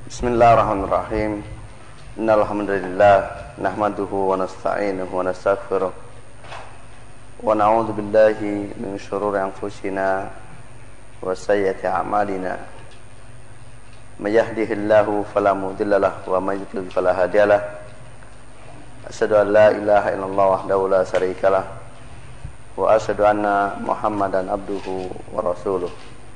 Bismillahirrahmanirrahim. Innal hamdalillah nahmaduhu wa nasta'inuhu wa nastaghfiruh wa na'udzu billahi min shururi anfusina wa sayyiati a'malina. May yahdihillahu fala mudilla lahu wa may yudlil fala hadiyalah. Asyhadu an la ilaha illallah wahdahu la syarikalah wa asyhadu anna Muhammadan abduhu wa rasuluh.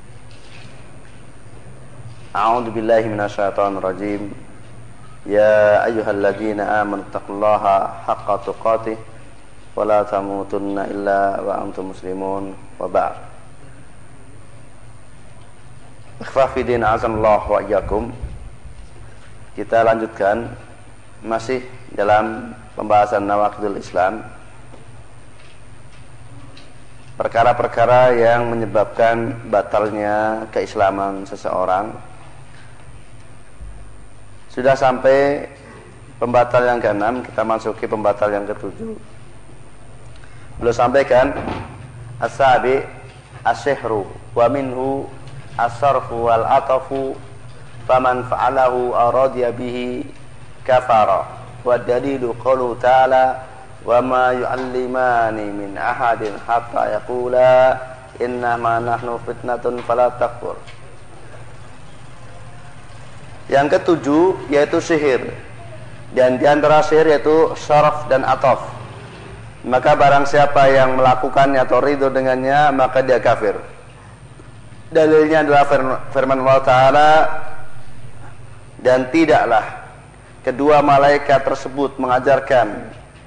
A'udzu billahi minasyaitonir rajim. Ya ayyuhalladzina amanu taqullaha haqqa tuqatih wa la tamutunna illa wa antum muslimun wa ba'd. Ikhwafidin azanallahu wa iyyakum. Kita lanjutkan masih dalam pembahasan nawaqidul Islam, perkara-perkara yang menyebabkan batalnya keislaman seseorang. Sudah sampai pembatal yang ke-6, kita masuki pembatal yang ke-7. Belum sampaikan as-sabi as-sihru wa minhu as-sarfu wal atafu faman fa'alahu aradiya bihi kafara wa dalilu qaulu ta'ala wa ma yu'allimani min ahadin hatta yaqula innama nahnu fitnatun fala takfur. Yang ke-7 yaitu sihir, dan di antara sihir yaitu syaraf dan ataf. Maka barang siapa yang melakukannya atau ridho dengannya, maka dia kafir. Dalilnya adalah firman Allah Ta'ala, dan tidaklah kedua malaikat tersebut mengajarkan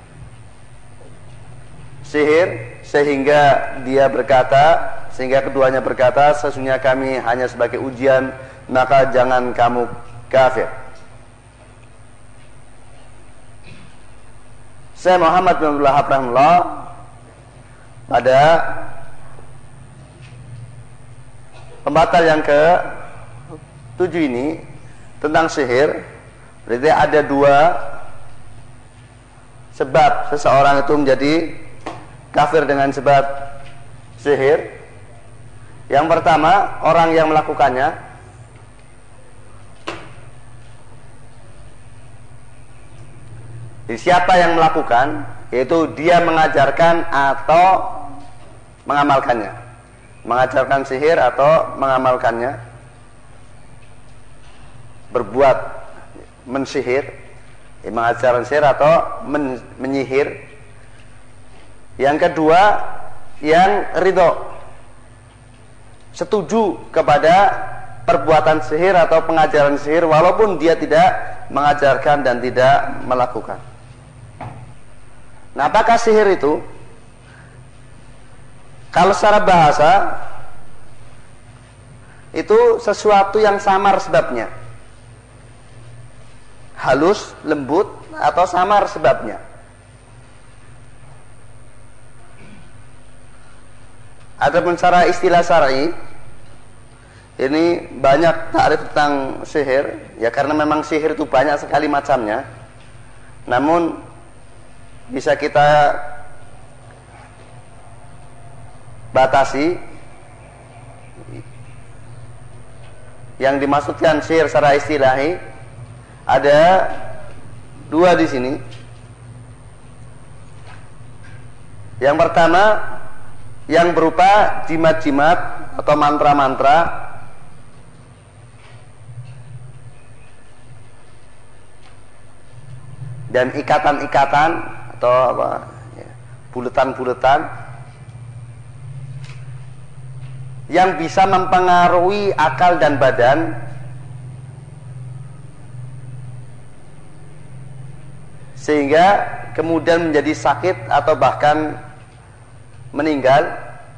sihir sehingga keduanya berkata, sesungguhnya kami hanya sebagai ujian, maka jangan kamu kafir. Syekh Muhammad bin Abdul Wahhab rahimahullah pada pembatal yang ke-7 ini tentang sihir, berarti ada dua sebab seseorang itu menjadi kafir dengan sebab sihir. Yang pertama, orang yang melakukannya. Siapa yang melakukan, yaitu dia mengajarkan atau mengamalkannya. Mengajarkan sihir atau mengamalkannya. Berbuat mensihir, mengajarkan sihir atau menyihir. Yang kedua, yang ridho, setuju kepada perbuatan sihir atau pengajaran sihir walaupun dia tidak mengajarkan dan tidak melakukan. Nah, apakah sihir itu? Kalau secara bahasa itu sesuatu yang samar sebabnya, halus, lembut, atau samar sebabnya. Adapun secara istilah syar'i, ini banyak takrif tentang sihir, ya karena memang sihir itu banyak sekali macamnya. Namun bisa kita batasi. Yang dimaksudkan sihir secara istilahi ada dua di sini. Yang pertama, yang berupa jimat-jimat atau mantra-mantra, dan ikatan-ikatan atau buletan-buletan yang bisa mempengaruhi akal dan badan sehingga kemudian menjadi sakit atau bahkan meninggal.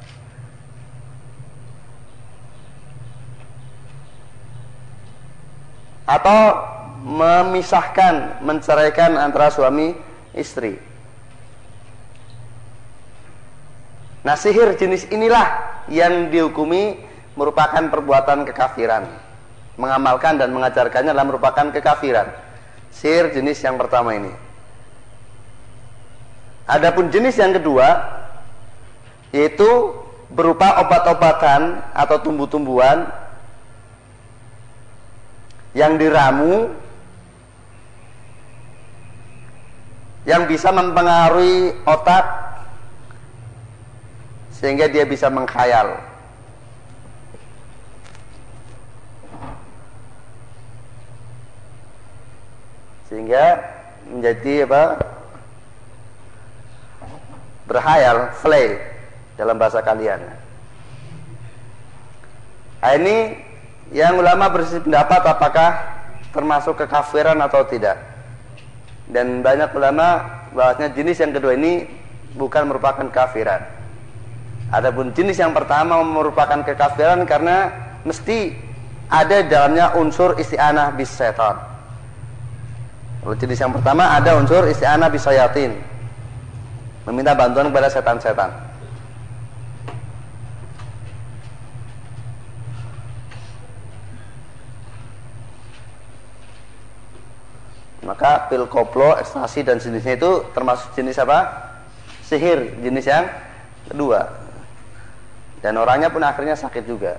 Atau memisahkan, menceraikan antara suami istri. Nah, sihir jenis inilah yang dihukumi merupakan perbuatan kekafiran. Mengamalkan dan mengajarkannya adalah merupakan kekafiran. Sihir jenis yang pertama ini. Adapun jenis yang kedua, yaitu berupa obat-obatan atau tumbuh-tumbuhan yang diramu, yang bisa mempengaruhi otak sehingga dia bisa mengkhayal. Sehingga menjadi berhayal, play dalam bahasa kalian. Nah, ini yang ulama berselisih pendapat apakah termasuk kekafiran atau tidak. Dan banyak ulama bahwasanya jenis yang kedua ini bukan merupakan kafiran. Adapun jenis yang pertama merupakan kekafiran karena mesti ada di dalamnya unsur isti'anah bis syaitan. Kalau jenis yang pertama ada unsur isti'anah bis syayatin, meminta bantuan kepada setan-setan. Maka pil koplo, ekstasi dan jenisnya itu termasuk jenis apa? Sihir, jenis yang kedua. Dan orangnya pun akhirnya sakit juga.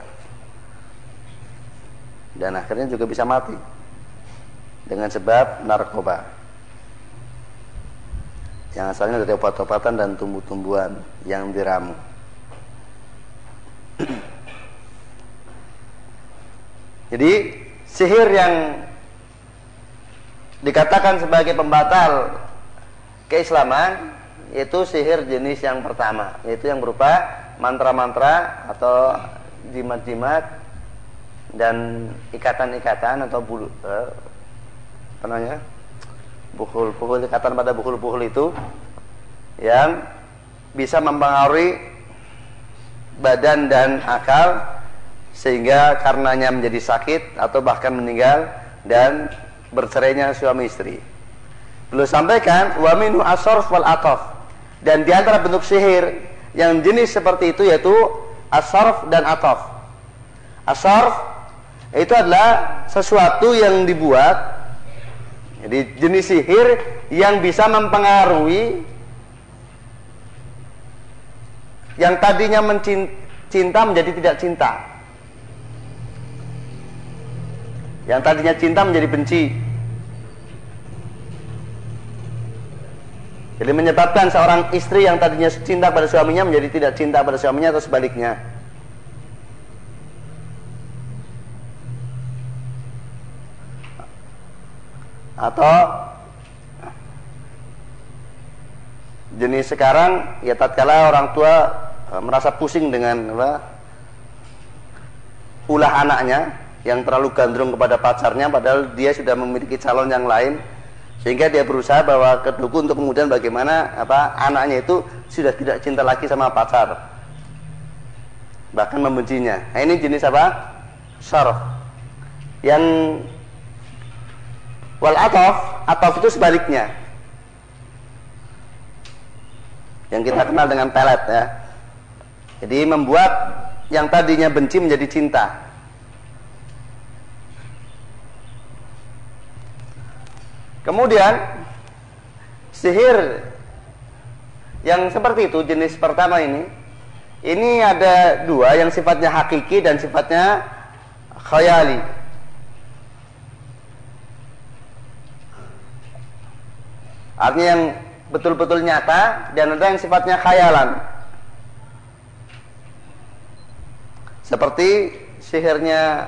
Dan akhirnya juga bisa mati dengan sebab narkoba yang asalnya dari obat-obatan dan tumbuh-tumbuhan yang diramu. Jadi sihir yang dikatakan sebagai pembatal keislaman yaitu sihir jenis yang pertama, yaitu yang berupa mantra-mantra atau jimat-jimat dan ikatan-ikatan atau buhul-buhul, ikatan pada buhul-buhul itu yang bisa mempengaruhi badan dan akal sehingga karenanya menjadi sakit atau bahkan meninggal dan bercerainya suami istri. Beliau sampaikan wa minhu as-sarf wal ataf, dan di antara bentuk sihir yang jenis seperti itu yaitu as-sarf dan ataf. As-sarf itu adalah sesuatu yang dibuat, jadi jenis sihir yang bisa mempengaruhi yang tadinya cinta menjadi tidak cinta, yang tadinya cinta menjadi benci. Jadi menyebabkan seorang istri yang tadinya cinta pada suaminya menjadi tidak cinta pada suaminya atau sebaliknya. Atau jenis sekarang ya tatkala orang tua merasa pusing dengan ulah anaknya yang terlalu gandrung kepada pacarnya padahal dia sudah memiliki calon yang lain, sehingga dia berusaha bawa ke dukun untuk kemudian bagaimana anaknya itu sudah tidak cinta lagi sama pacar, bahkan membencinya. Nah, ini jenis apa? Syaraf. Yang wal ataf itu sebaliknya, yang kita kenal dengan pelet ya. Jadi membuat yang tadinya benci menjadi cinta. Kemudian sihir yang seperti itu jenis pertama ini ada dua, yang sifatnya hakiki dan sifatnya khayali. Artinya yang betul-betul nyata dan ada yang sifatnya khayalan. Seperti sihirnya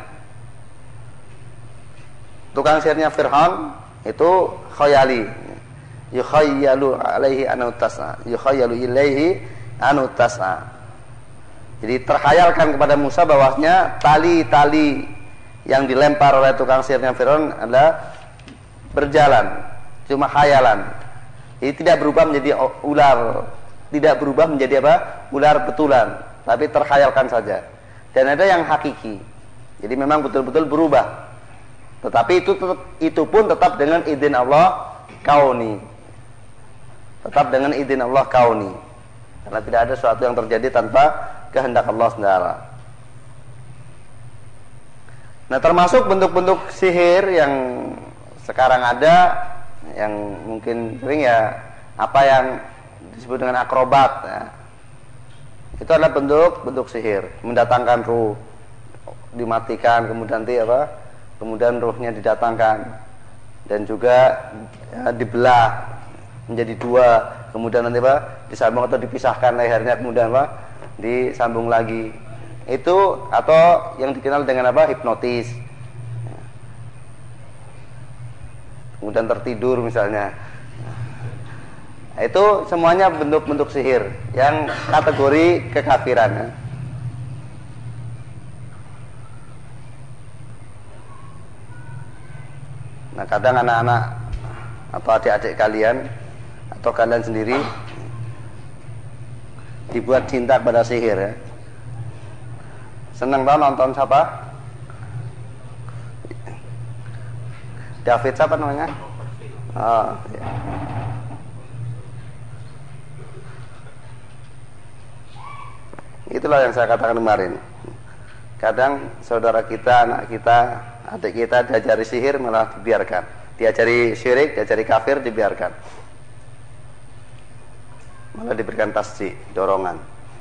tukang sihirnya Fir'aun itu khayali, yukhayyalu alaihi anutasa, yukhayyalu ilaihi anutasa. Jadi terkhayalkan kepada Musa bahwasanya tali-tali yang dilempar oleh tukang sihirnya Fir'aun adalah berjalan, cuma khayalan. Jadi tidak berubah menjadi ular, tidak berubah menjadi ular betulan, tapi terkhayalkan saja. Dan ada yang hakiki, jadi memang betul-betul berubah. Tetapi itu pun tetap dengan izin Allah kauni. Tetap dengan izin Allah kauni. Karena tidak ada sesuatu yang terjadi tanpa kehendak Allah SWT. Nah, termasuk bentuk-bentuk sihir yang sekarang ada, yang mungkin sering ya, apa yang disebut dengan akrobat ya. Itu adalah bentuk sihir, mendatangkan ruh, dimatikan, kemudian nanti kemudian ruhnya didatangkan, dan juga ya, dibelah menjadi dua, kemudian nanti disambung atau dipisahkan lehernya, kemudian disambung lagi. Itu atau yang dikenal dengan hipnotis. Kemudian tertidur misalnya. Itu semuanya bentuk-bentuk sihir yang kategori kekafiran. Nah, kadang anak-anak atau adik-adik kalian atau kalian sendiri dibuat cinta pada sihir ya. Senang tau nonton siapa? David siapa namanya? Oh, ya. Itulah yang saya katakan kemarin. Kadang saudara kita, anak kita, adik kita diajari sihir malah dibiarkan. Diajari syirik, diajari kafir, dibiarkan. Malah diberikan tasjih, dorongan.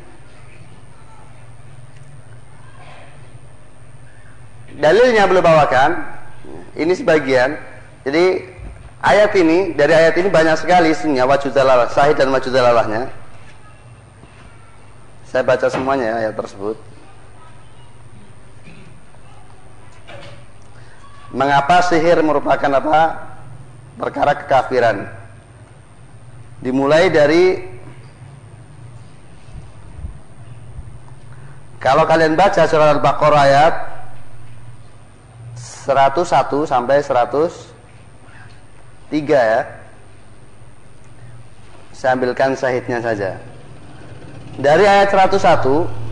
Dalilnya belum bawakan. Ini sebagian. Jadi ayat ini, dari ayat ini banyak sekali isinya wajud dalalah, sahih dan wajud dalalahnya. Saya baca semuanya ayat tersebut. Mengapa sihir merupakan perkara kekafiran? Dimulai dari, kalau kalian baca surah Al-Baqarah ayat 101 sampai 103 ya. Saya ambilkan syahidnya saja. Dari ayat 101,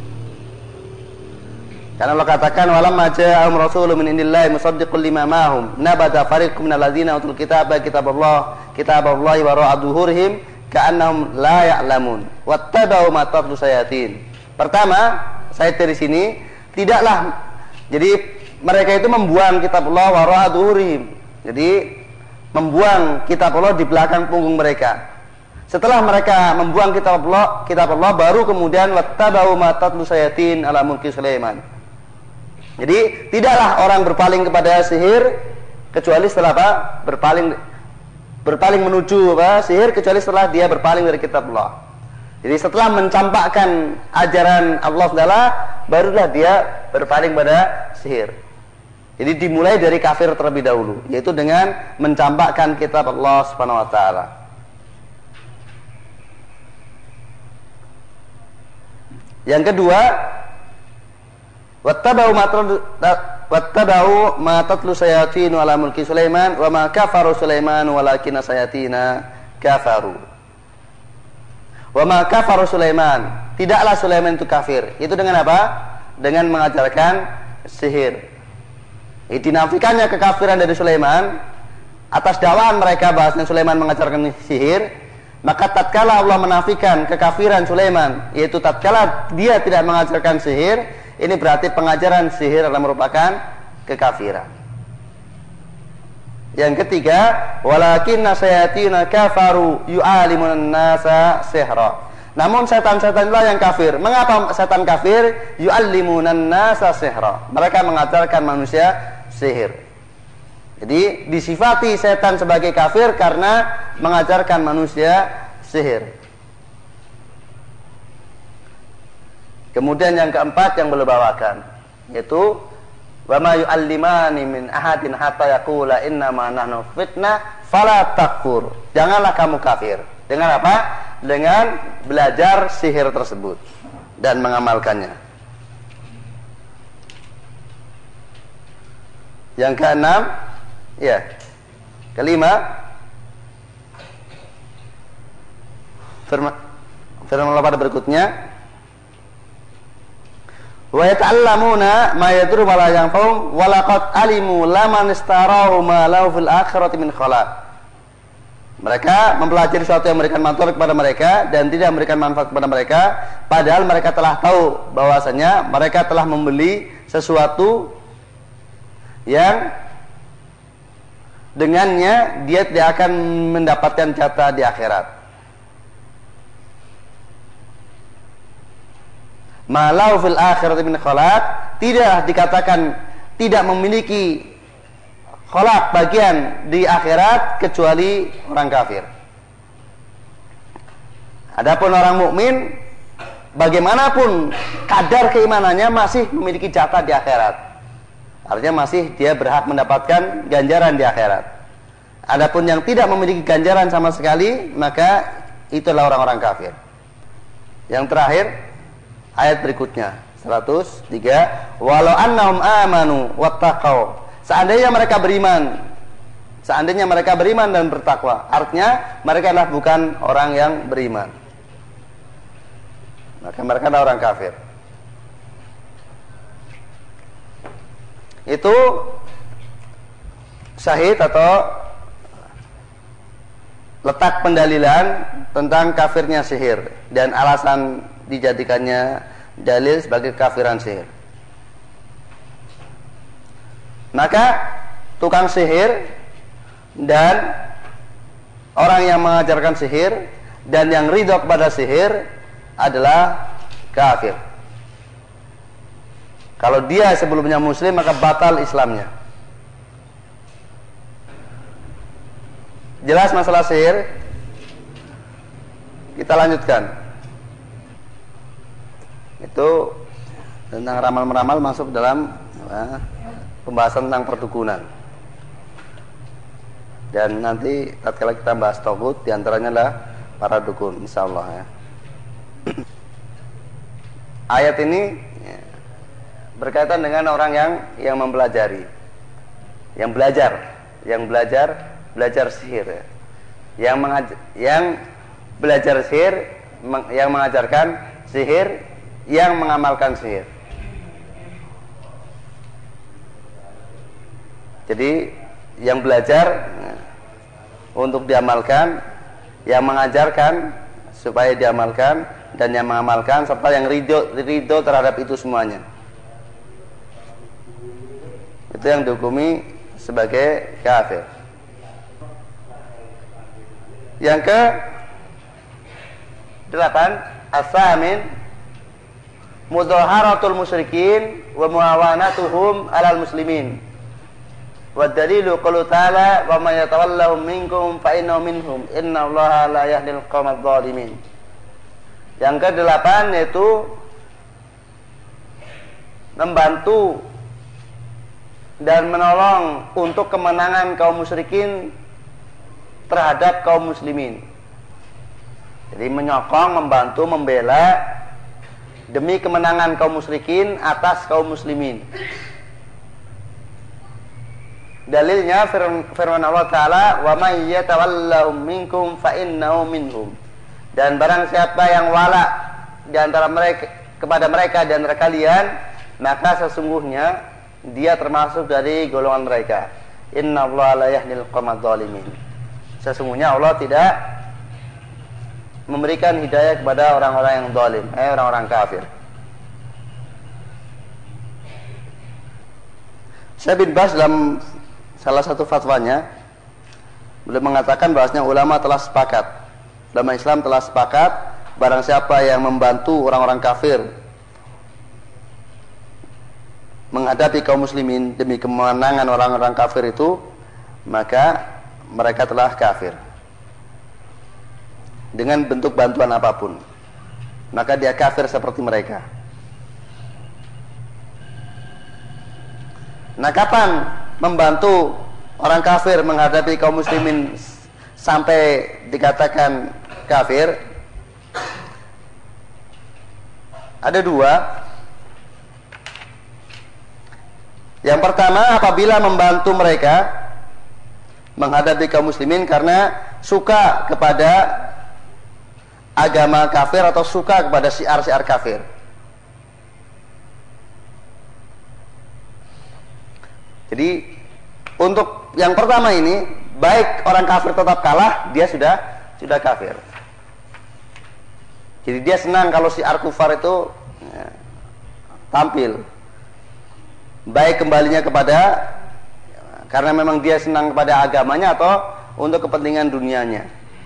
karena Allah katakan walamma ja'ahum rasulun min indillahi musaddiqul lima ma'hum nabada fariqum minal ladzina utul kitaba kitaballahi wara'a dhuhurihim ka'annahum la ya'lamun wattaba'u ma tatlu sayatin. Pertama, saya dari sini tidaklah, jadi mereka itu membuang kitabullah wara'a dhuhurihim. Jadi membuang kitabullah di belakang punggung mereka. Setelah mereka membuang kitabullah baru kemudian wattaba'u ma tatlu sayatin ala mulki Sulaiman. Jadi tidaklah orang berpaling kepada sihir kecuali setelah berpaling menuju sihir kecuali setelah dia berpaling dari kitab Allah. Jadi setelah mencampakkan ajaran Allah Taala barulah dia berpaling pada sihir. Jadi dimulai dari kafir terlebih dahulu, yaitu dengan mencampakkan kitab Allah Subhanahu wa taala. Yang kedua, wattaba'u ma tatlu sayatinu ala mulki Sulaiman wa ma kafaru Sulaiman walakinna sayatina kafaru. Wa ma kafaru Sulaiman, tidaklah Sulaiman itu kafir. Itu dengan apa? Dengan mengajarkan sihir. Dinafikannya kekafiran dari Sulaiman atas dakwaan mereka bahasanya Sulaiman mengajarkan sihir. Maka tatkala Allah menafikan kekafiran Sulaiman, yaitu tatkala dia tidak mengajarkan sihir, ini berarti pengajaran sihir adalah merupakan kekafiran. Yang ketiga, walakinna sayatina kafaru yu'alimun nasa sihra. Namun setan-setan itulah yang kafir. Mengapa setan kafir? Yu'allimunan nasa sihra. Mereka mengajarkan manusia sihir. Jadi disifati setan sebagai kafir karena mengajarkan manusia sihir. Kemudian yang keempat yang beliau bawakan, yaitu wa ma yu'allimani min ahadin hatta yaqula innama nahnu fitnah fala takfur. Janganlah kamu kafir. Dengan apa? Dengan belajar sihir tersebut dan mengamalkannya. Yang keenam, ya, kelima, firman Allah pada berikutnya, wa yata'allamuna ma yadurru wa la yanfa'u wa laqad alimu laman istarahu ma lahu fil akhirati min khalaq. Mereka mempelajari sesuatu yang memberikan manfaat kepada mereka dan tidak memberikan manfaat kepada mereka, padahal mereka telah tahu bahwasanya mereka telah membeli sesuatu yang dengannya dia tidak akan mendapatkan jatah di akhirat. Malau fil akhirati min khalaq, tidak dikatakan tidak memiliki kholak bagian di akhirat kecuali orang kafir. Adapun orang mukmin bagaimanapun kadar keimanannya masih memiliki jatah di akhirat. Artinya masih dia berhak mendapatkan ganjaran di akhirat. Adapun yang tidak memiliki ganjaran sama sekali, maka itulah orang-orang kafir. Yang terakhir ayat berikutnya 103, walau annahum amanu wattaqau. Seandainya mereka beriman dan bertakwa, artinya mereka adalah bukan orang yang beriman, maka mereka adalah orang kafir. Itu syahid atau letak pendalilan tentang kafirnya sihir dan alasan dijadikannya dalil sebagai kafiran sihir. Maka tukang sihir dan orang yang mengajarkan sihir dan yang ridho kepada sihir adalah kafir. Kalau dia sebelumnya muslim, maka batal Islamnya. Jelas masalah sihir? Kita lanjutkan. Itu tentang ramal-meramal masuk dalam pembahasan tentang perdukunan. Dan nanti tatkala kita bahas togut, diantaranya adalah para dukun, insyaallah ya. Ayat ini berkaitan dengan orang yang mempelajari, yang belajar sihir, yang belajar sihir, yang mengajarkan sihir, yang mengamalkan sihir. Jadi yang belajar untuk diamalkan, yang mengajarkan supaya diamalkan, dan yang mengamalkan, serta yang ridho terhadap itu semuanya. Itu yang dihukumi sebagai kafir. Yang ke-8, as-samin mudhaharatul musyrikin wa muawanatuhum 'alal muslimin. Wa dalilu qaulu ta'ala wa may yatawallahum minkum fa innahu minhum innallaha la yahdil qaumadh dhalimin. Yang ke-8 yaitu membantu dan menolong untuk kemenangan kaum musyrikin terhadap kaum muslimin. Jadi menyokong, membantu, membela demi kemenangan kaum musyrikin atas kaum muslimin. Dalilnya firman Allah Ta'ala, wa may yatawallahum minkum fa innahu minhum. Dan barang siapa yang wala di antara mereka kepada mereka di antara kalian, maka sesungguhnya dia termasuk dari golongan mereka. Innallaha la yahdil qaumadh dhalimin. Sesungguhnya Allah tidak memberikan hidayah kepada orang-orang yang zalim, orang-orang kafir. Syekh bin Baz dalam salah satu fatwanya beliau mengatakan bahwasanya ulama telah sepakat, ulama Islam telah sepakat, barang siapa yang membantu orang-orang kafir menghadapi kaum muslimin demi kemenangan orang-orang kafir itu, maka mereka telah kafir dengan bentuk bantuan apapun, maka dia kafir seperti mereka. Nah, kapan membantu orang kafir menghadapi kaum muslimin sampai dikatakan kafir? Ada dua. Yang pertama, apabila membantu mereka menghadapi kaum muslimin karena suka kepada agama kafir atau suka kepada syiar-syiar kafir. Jadi untuk yang pertama ini, baik orang kafir tetap kalah, dia sudah kafir. Jadi dia senang kalau syiar kufar itu tampil. Baik kembalinya kepada karena memang dia senang kepada agamanya atau untuk kepentingan dunianya.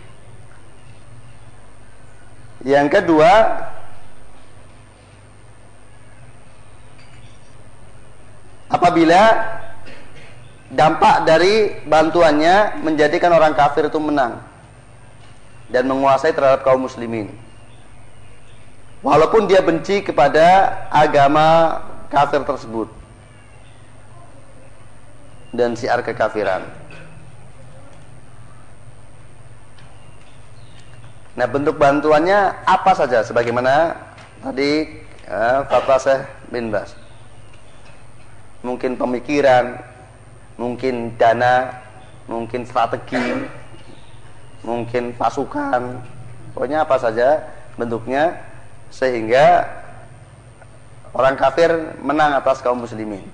Yang kedua, apabila dampak dari bantuannya menjadikan orang kafir itu menang dan menguasai terhadap kaum muslimin, walaupun dia benci kepada agama kafir tersebut dan syiar kekafiran. Nah, bentuk bantuannya apa saja sebagaimana tadi fatwa Syekh bin Baz. Mungkin pemikiran, mungkin dana, mungkin strategi, mungkin pasukan, pokoknya apa saja bentuknya sehingga orang kafir menang atas kaum muslimin.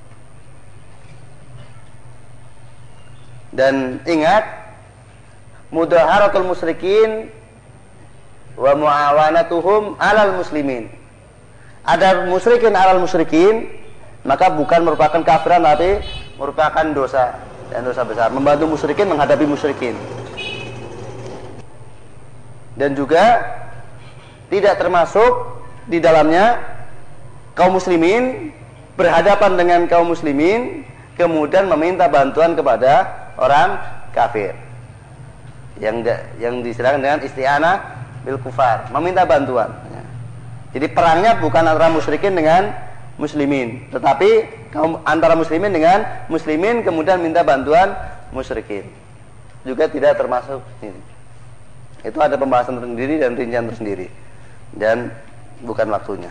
Dan ingat, mudaharatul musyrikin wa muawanatuhum alal muslimin. Ada musyrikin alal musyrikin, maka bukan merupakan kafiran tapi merupakan dosa dan dosa besar. Membantu musyrikin menghadapi musyrikin. Dan juga tidak termasuk di dalamnya kaum muslimin berhadapan dengan kaum muslimin kemudian meminta bantuan kepada orang kafir. Yang disebutkan dengan isti'anah bil kufar, meminta bantuan. Jadi perangnya bukan antara musyrikin dengan muslimin, tetapi antara muslimin dengan muslimin kemudian minta bantuan musyrikin. Juga tidak termasuk ini. Itu ada pembahasan tersendiri dan rincian tersendiri dan bukan waktunya.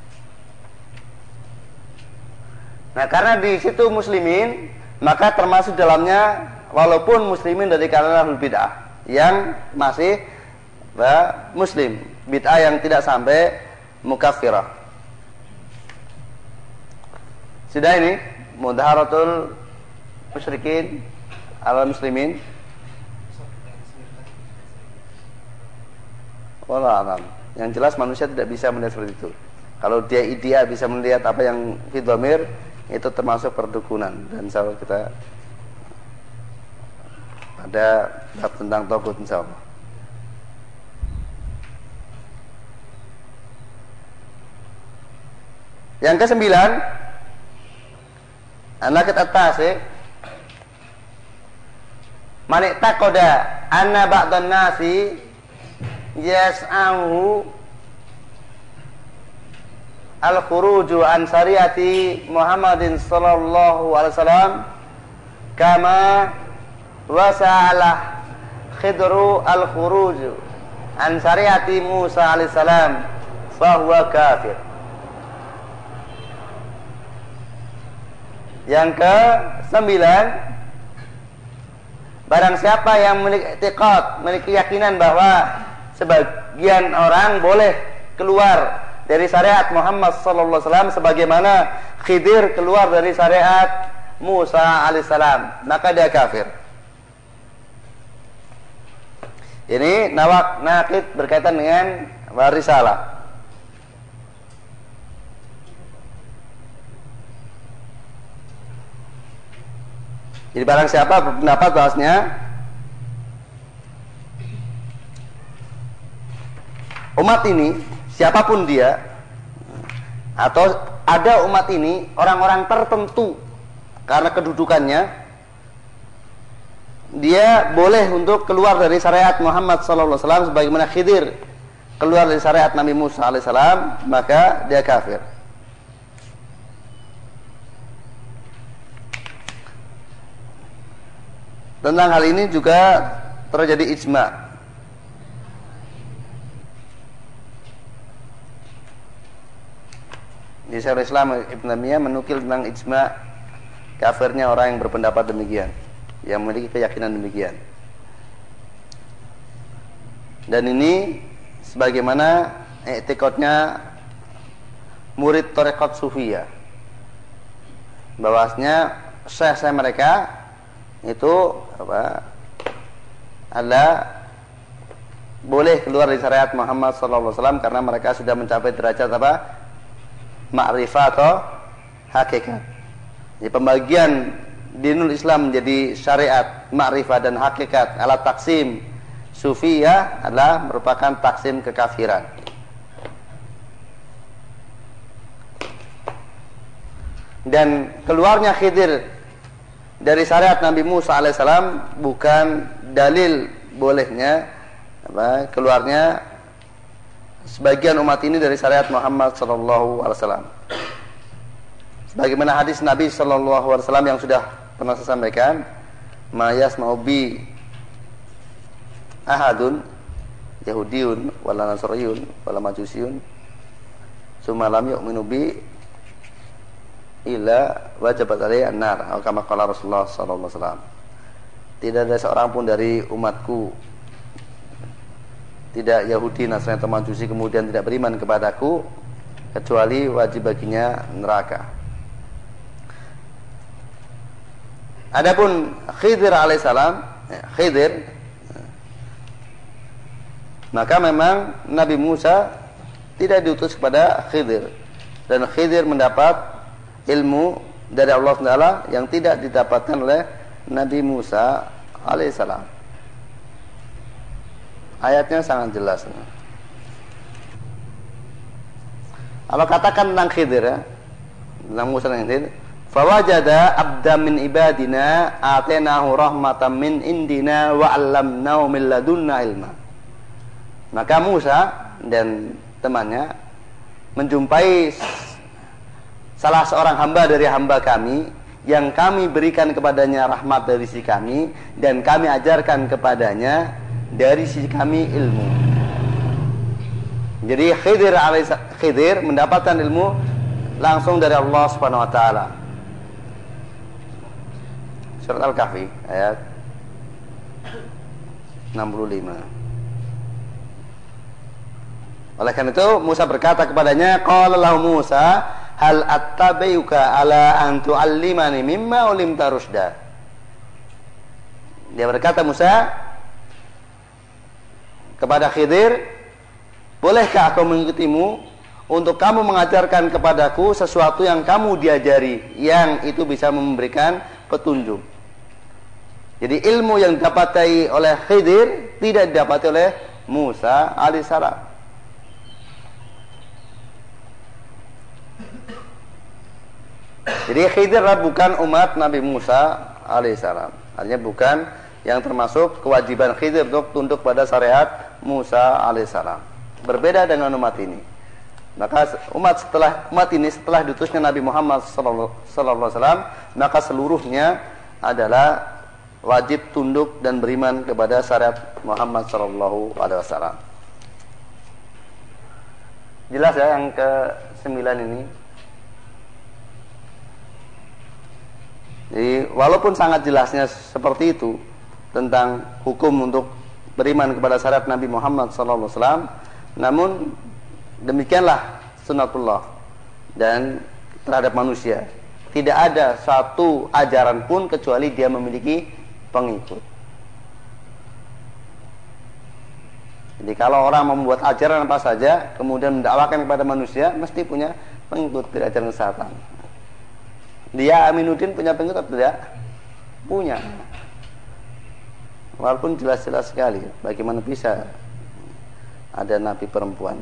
Nah, karena di situ muslimin, maka termasuk dalamnya walaupun muslimin dari kalangan ahlul bid'ah yang masih muslim, bid'ah yang tidak sampai mukaffirah. Sudah ini mudaharatul musyrikin ala muslimin. Wallahu a'lam. Yang jelas manusia tidak bisa melihat seperti itu. Kalau dia bisa melihat apa yang fi dhamir, itu termasuk perdukunan. Dan insyaallah kita ada bab tentang tagut insyaallah. Yang ke-9, an-nakid at-tasi, man taqada anna ba'dhan nasi yas'ahu al-khuruju an syariati Muhammadin sallallahu alaihi wasallam kama wasa'ala khidru al-khuruju an syariati Musa alaihi salam fahuwa kafir. Yang ke-9, barang siapa yang memiliki i'tiqad, memiliki keyakinan bahwa sebagian orang boleh keluar dari syariat Muhammad sallallahu alaihi wasallam sebagaimana Khidir keluar dari syariat Musa alaihissalam, maka dia kafir. Ini nakid berkaitan dengan risalah. Jadi barang siapa berpendapat bahasnya umat ini, siapapun dia, atau ada umat ini orang-orang tertentu karena kedudukannya, dia boleh untuk keluar dari syariat Muhammad sallallahu alaihi wasallam sebagaimana Khidir keluar dari syariat Nabi Musa alaihissalam, maka dia kafir. Tentang hal ini juga terjadi ijma'. Di Syekhul Islam Ibn Taimiyah menukil tentang ijma' kafirnya orang yang berpendapat demikian, yang memiliki keyakinan demikian. Dan ini sebagaimana i'tiqadnya murid tarekat Sufiyah, bahwasanya syekh mereka itu adalah boleh keluar dari syariat Muhammad sallallahu alaihi wasallam karena mereka sudah mencapai derajat ma'rifah atau hakikat. Jadi pembagian dinul Islam menjadi syariat, ma'rifah dan hakikat ala taksim Sufiyah adalah merupakan taksim kekafiran. Dan keluarnya Khidir dari syariat Nabi Musa alaihissalam bukan dalil bolehnya keluarnya sebagian umat ini dari syariat Muhammad sallallahu alaihi wasallam. Sebagaimana hadis Nabi sallallahu alaihi wasallam yang sudah pernah saya sampaikan, ma yasma'u bi ahadun yahudiyun wala nasriyun wala majusiyun summa lam yu'minu bi illa wajabat alaihi an-nar atau kama qala Rasulullah sallallahu alaihi wasallam. Tidak ada seorang pun dari umatku, tidak Yahudi, Nasrani atau Majusi, kemudian tidak beriman kepadaku, kecuali wajib baginya neraka. Adapun Khidir alaihissalam, Khidir, maka memang Nabi Musa tidak diutus kepada Khidir, dan Khidir mendapat ilmu dari Allah SWT yang tidak didapatkan oleh Nabi Musa alaihissalam. Ayatnya sangat jelas. Allah katakan tentang Khidir, ya, tentang Musa dan Khidir, fawajada abdan min ibadina atainahu rahmatan min indina wa 'allamnahu min ladunna ilma. Maka Musa dan temannya menjumpai salah seorang hamba dari hamba kami yang kami berikan kepadanya rahmat dari sisi kami dan kami ajarkan kepadanya dari sisi kami ilmu. Jadi Khidir mendapatkan ilmu langsung dari Allah Subhanahu wa taala. Surat Al-Kahfi ayat 65. Oleh karena itu Musa berkata kepadanya, qala lahu Musa, hal attabi'uka ala an tu'allimani mimma ulimta rusyda. Dia berkata Musa kepada Khidir, bolehkah aku mengikutimu untuk kamu mengajarkan kepadaku sesuatu yang kamu diajari, yang itu bisa memberikan petunjuk. Jadi ilmu yang didapati oleh Khidir tidak didapati oleh Musa alaihissalam. Jadi Khidir bukan umat Nabi Musa alaihissalam. Artinya bukan yang termasuk kewajiban Khidir untuk tunduk pada syariat Musa alaihissalam. Berbeda dengan umat ini. Maka umat ini setelah diutusnya Nabi Muhammad sallallahu alaihi wasallam, maka seluruhnya adalah wajib tunduk dan beriman kepada syariat Muhammad sallallahu alaihi wasallam. Jelas ya yang ke-9 ini? Jadi walaupun sangat jelasnya seperti itu tentang hukum untuk beriman kepada syariat Nabi Muhammad SAW, namun demikianlah sunnatullah dan terhadap manusia. Tidak ada satu ajaran pun kecuali dia memiliki pengikut. Jadi kalau orang membuat ajaran apa saja kemudian mendakwakan kepada manusia, mesti punya pengikut dari ajaran kesehatan. Dia Aminuddin punya pengikut atau tidak? Punya. Walaupun jelas-jelas sekali bagaimana bisa ada nabi perempuan.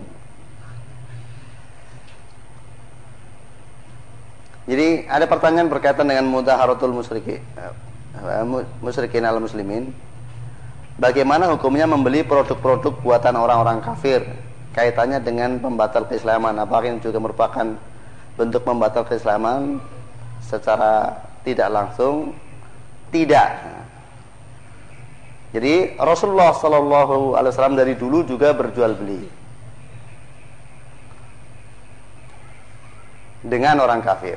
Jadi ada pertanyaan berkaitan dengan mudaharatul musyrikin al muslimin. Bagaimana hukumnya membeli produk-produk buatan orang-orang kafir? Kaitannya dengan pembatal keislaman. Apakah ini juga merupakan bentuk pembatal keislaman? Secara tidak langsung tidak. Jadi Rasulullah Sallallahu Alaihi Wasallam dari dulu juga berjual beli dengan orang kafir.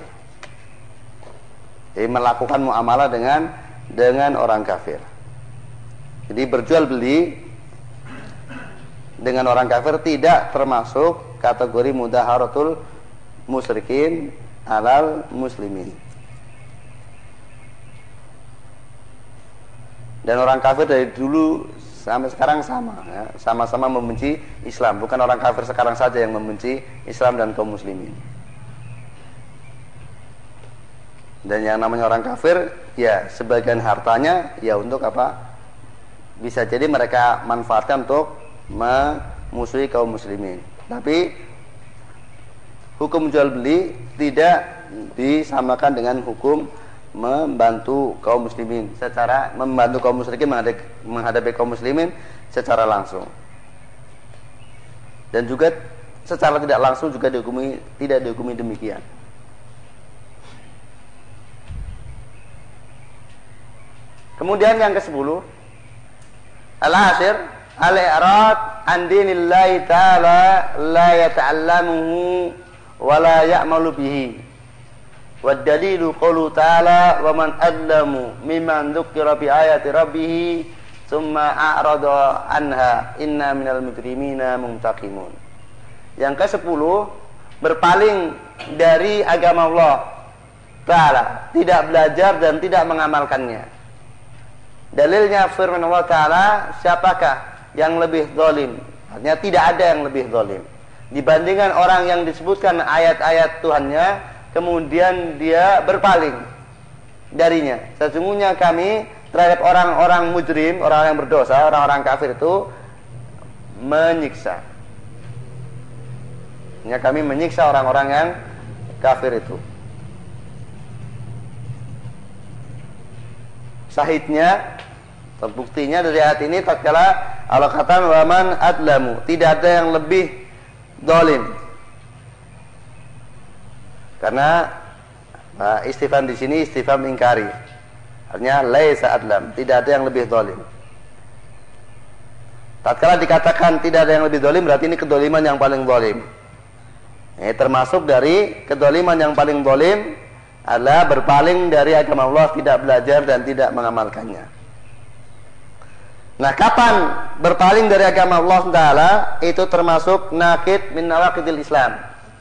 Jadi melakukan muamalah dengan orang kafir. Jadi berjual beli dengan orang kafir tidak termasuk kategori mudaharatul musyrikin alal muslimin. Dan orang kafir dari dulu sampai sekarang sama, ya, sama-sama membenci Islam. Bukan orang kafir sekarang saja yang membenci Islam dan kaum muslimin. Dan yang namanya orang kafir, ya sebagian hartanya ya untuk apa? Bisa jadi mereka manfaatkan untuk memusuhi kaum muslimin. Tapi hukum jual beli tidak disamakan dengan hukum membantu kaum muslimin secara membantu kaum musyrikin menghadapi kaum muslimin secara langsung. Dan juga secara tidak langsung juga tidak dihukumi demikian. Kemudian yang ke-10, al-ashir al-i'rad an dinillahi ta'ala la yata'allamuhu wa la ya'malu bihi. Wa dalilu qawlu ta'ala wa man adlamu mimman dzukira bi ayati rabbih tsumma a'rada anha inna minal mujrimina muntaqimun. Yang ke-10, berpaling dari agama Allah Ta'ala, tidak belajar dan tidak mengamalkannya. Dalilnya firman Allah Ta'ala, siapakah yang lebih zalim? Artinya tidak ada yang lebih zalim dibandingkan orang yang disebutkan ayat-ayat Tuhannya kemudian dia berpaling darinya. Sesungguhnya kami terhadap orang-orang mujrim, orang yang berdosa, orang-orang kafir itu menyiksa. Ya, kami menyiksa orang-orang yang kafir itu. Syahidnya, buktinya dari ayat ini tatkala Allah kata waman adlamu, tidak ada yang lebih zalim. Karena istifham di sini istifham ingkari. Artinya laisa adlam, tidak ada yang lebih zalim. Tatkala dikatakan tidak ada yang lebih zalim, berarti ini kedzaliman yang paling zalim. Termasuk dari kedzaliman yang paling zalim adalah berpaling dari agama Allah, tidak belajar dan tidak mengamalkannya. Nah, kapan berpaling dari agama Allah Ta'ala? Itu termasuk nakid min nawaqidil Islam.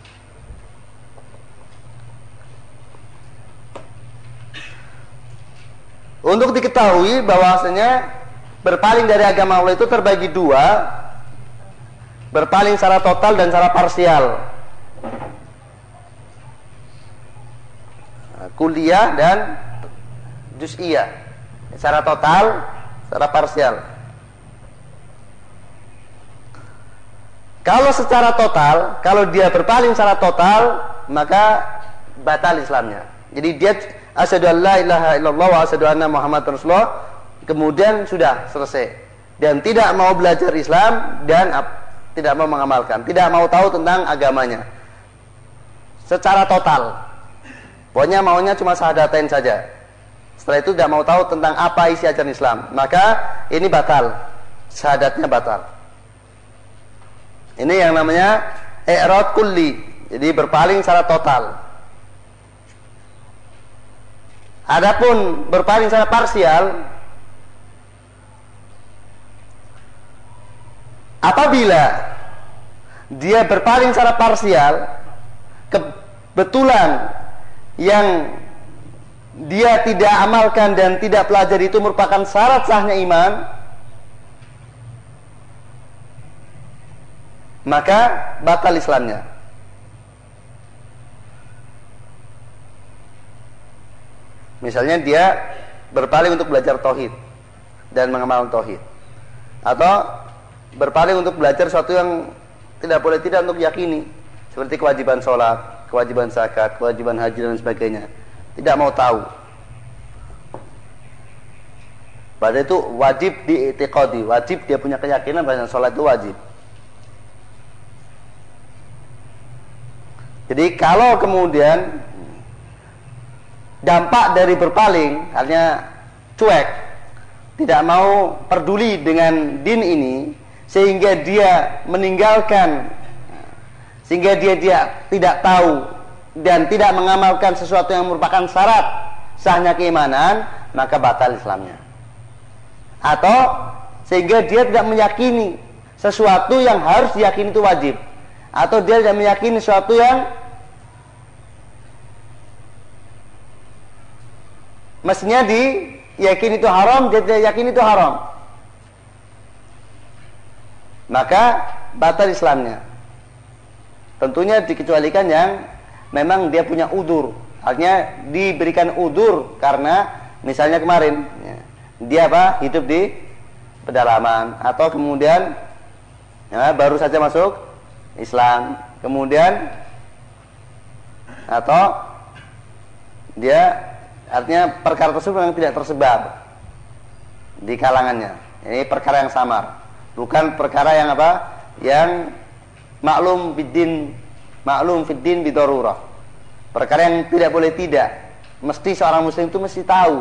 Untuk diketahui bahwasanya berpaling dari agama Allah itu terbagi dua, berpaling secara total dan secara parsial. Kuliah dan juz'iyah, secara total, secara parsial. Kalau secara total, kalau dia berpaling secara total, maka batal Islamnya. Jadi dia asyhadu an la ilaha illallah wa asyhadu anna Muhammadar Rasulullah, kemudian sudah selesai. Dan tidak mau belajar Islam dan tidak mau mengamalkan, tidak mau tahu tentang agamanya. Secara total. Pokoknya maunya cuma syahadatain saja. Setelah itu tidak mau tahu tentang apa isi ajaran Islam, maka ini batal, syahadatnya batal. Ini yang namanya i'rad kulli, jadi berpaling secara total. Adapun berpaling secara parsial, apabila dia berpaling secara parsial, kebetulan yang dia tidak amalkan dan tidak pelajari itu merupakan syarat sahnya iman, maka batal Islamnya. Misalnya dia berpaling untuk belajar tauhid dan mengamalkan tauhid, atau berpaling untuk belajar sesuatu yang tidak boleh tidak untuk yakini, seperti kewajiban sholat, kewajiban zakat, kewajiban haji dan sebagainya. Tidak mau tahu. Padahal itu wajib di'tiqadi, wajib dia punya keyakinan bahwa sholat itu wajib. Jadi kalau kemudian dampak dari berpaling, artinya cuek, tidak mau peduli dengan din ini, sehingga dia meninggalkan, sehingga dia tidak tahu dan tidak mengamalkan sesuatu yang merupakan syarat sahnya keimanan, maka batal Islamnya. Atau sehingga dia tidak meyakini sesuatu yang harus diyakini itu wajib, atau dia tidak meyakini sesuatu yang mestinya diyakini itu haram, dia tidak yakini itu haram, maka batal Islamnya. Tentunya dikecualikan yang memang dia punya udzur, artinya diberikan udzur karena misalnya kemarin dia hidup di pedalaman, atau kemudian baru saja masuk Islam, kemudian atau dia artinya perkara tersebut memang tidak tersebar di kalangannya. Ini perkara yang samar, bukan perkara yang apa? Yang maklum fiddin bidarurah. Perkara yang tidak boleh tidak. Mesti seorang muslim itu mesti tahu.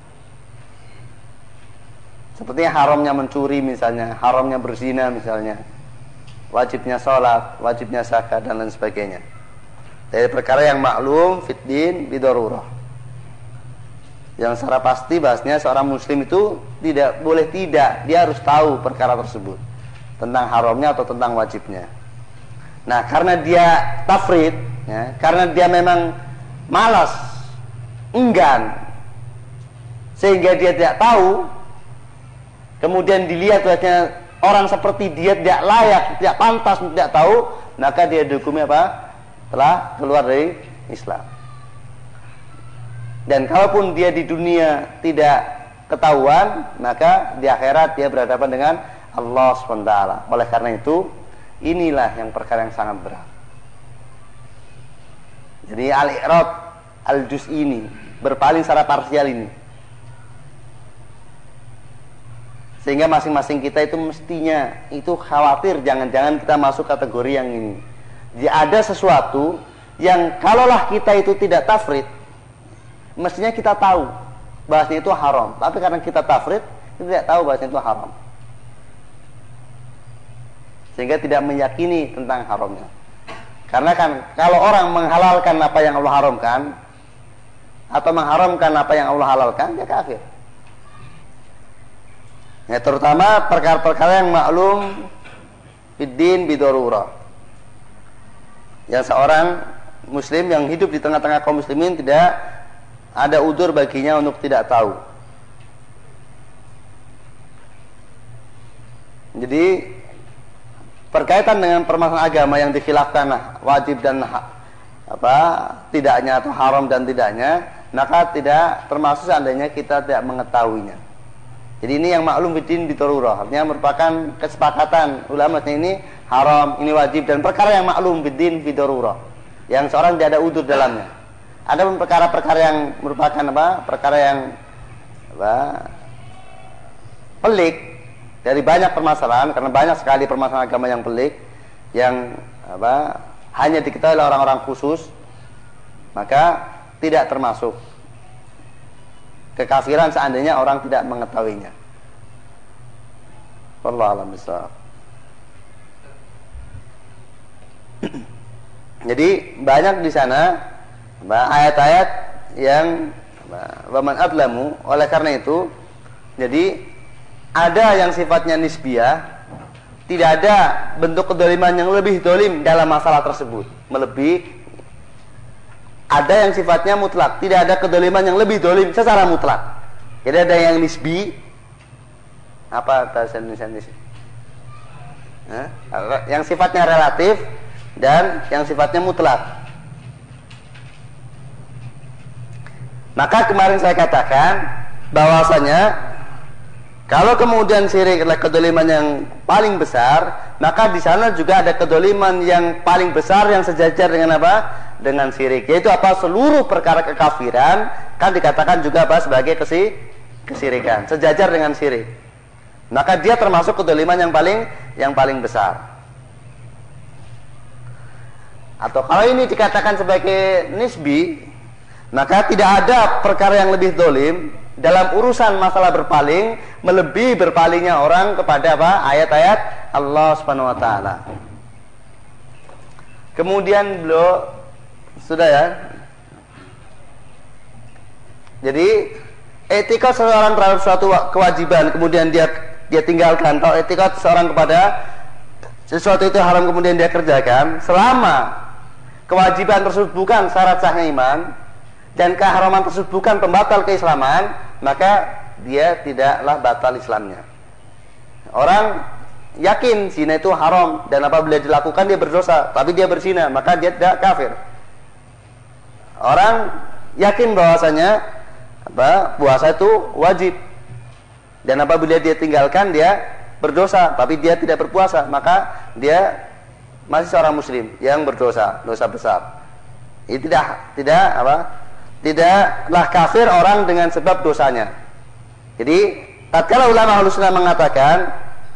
Seperti haramnya mencuri misalnya, haramnya berzina misalnya, wajibnya sholat, wajibnya zakat dan lain sebagainya. Dari perkara yang maklum fiddin bidarurah, yang secara pasti bahasnya seorang muslim itu tidak boleh tidak, dia harus tahu perkara tersebut, tentang haramnya atau tentang wajibnya. Nah, karena dia tafrid, ya, karena dia memang malas, enggan, sehingga dia tidak tahu, kemudian dilihat wajahnya orang seperti dia tidak layak, tidak pantas, tidak tahu, maka dia dihukumi apa? Telah keluar dari Islam. Dan kalaupun dia di dunia tidak ketahuan, maka di akhirat dia berhadapan dengan Allah SWT. Oleh karena itu, inilah yang perkara yang sangat berat. Jadi al-i'rad al-juz ini, berpaling secara parsial ini, sehingga masing-masing kita itu mestinya itu khawatir jangan-jangan kita masuk kategori yang ini. Jadi ada sesuatu yang kalaulah kita itu tidak tafrid, mestinya kita tahu bahasanya itu haram, tapi karena kita tafrid, kita tidak tahu bahasanya itu haram, sehingga tidak meyakini tentang haramnya. Karena kan kalau orang menghalalkan apa yang Allah haramkan atau mengharamkan apa yang Allah halalkan, dia kafir. Ya, terutama perkara-perkara yang maklum fiddin bidarurah, yang seorang muslim yang hidup di tengah-tengah kaum muslimin tidak ada udzur baginya untuk tidak tahu. Jadi berkaitan dengan permasalahan agama yang dikhilafkan wajib dan tidaknya atau haram dan tidaknya, maka tidak termasuk seandainya kita tidak mengetahuinya. Jadi ini yang maklum fiddin bidarurah, artinya merupakan kesepakatan ulama ini haram, ini wajib, dan perkara yang maklum fiddin bidarurah, yang seorang tidak ada udzur dalamnya. Ada perkara-perkara yang merupakan perkara yang pelik dari banyak permasalahan, karena banyak sekali permasalahan agama yang pelik, yang hanya diketahui oleh orang-orang khusus, maka tidak termasuk kekafiran seandainya orang tidak mengetahuinya. Wallahu a'lam bishawab. Jadi banyak di sana ayat-ayat yang waman adlamu. Oleh karena itu, jadi ada yang sifatnya nisbiyah, tidak ada bentuk kedoliman yang lebih dolim dalam masalah tersebut, melebihi. Ada yang sifatnya mutlak, tidak ada kedoliman yang lebih dolim secara mutlak. Jadi ada yang nisbi, apa bahasa Indonesia nisbi? Yang sifatnya relatif dan yang sifatnya mutlak. Maka kemarin saya katakan bahwasanya kalau kemudian syirik adalah kedoliman yang paling besar, maka di sana juga ada kedoliman yang paling besar yang sejajar dengan apa? Dengan syirik. Yaitu apa? Seluruh perkara kekafiran kan dikatakan juga apa? Sebagai kesyirikan, sejajar dengan syirik. Maka dia termasuk kedoliman yang paling besar. Atau kalau ini dikatakan sebagai nisbi, maka tidak ada perkara yang lebih dolim dalam urusan masalah berpaling melebihi berpalingnya orang kepada ayat-ayat Allah Subhanahu wa taala. Kemudian beliau sudah ya. Jadi etika seseorang terhadap suatu kewajiban kemudian dia tinggalkan, atau etika seseorang kepada sesuatu itu haram kemudian dia kerjakan, selama kewajiban tersebut bukan syarat sahnya iman dan keharaman tersebut bukan pembatal keislaman, maka dia tidaklah batal Islamnya. Orang yakin zina itu haram dan apabila dilakukan dia berdosa, tapi dia berzina, maka dia tidak kafir. Orang yakin bahwasanya puasa itu wajib dan apabila dia tinggalkan dia berdosa, tapi dia tidak berpuasa, maka dia masih seorang muslim yang berdosa, dosa besar. Ini tidak tidaklah kafir orang dengan sebab dosanya. Jadi tatkala ulama Ahlussunnah mengatakan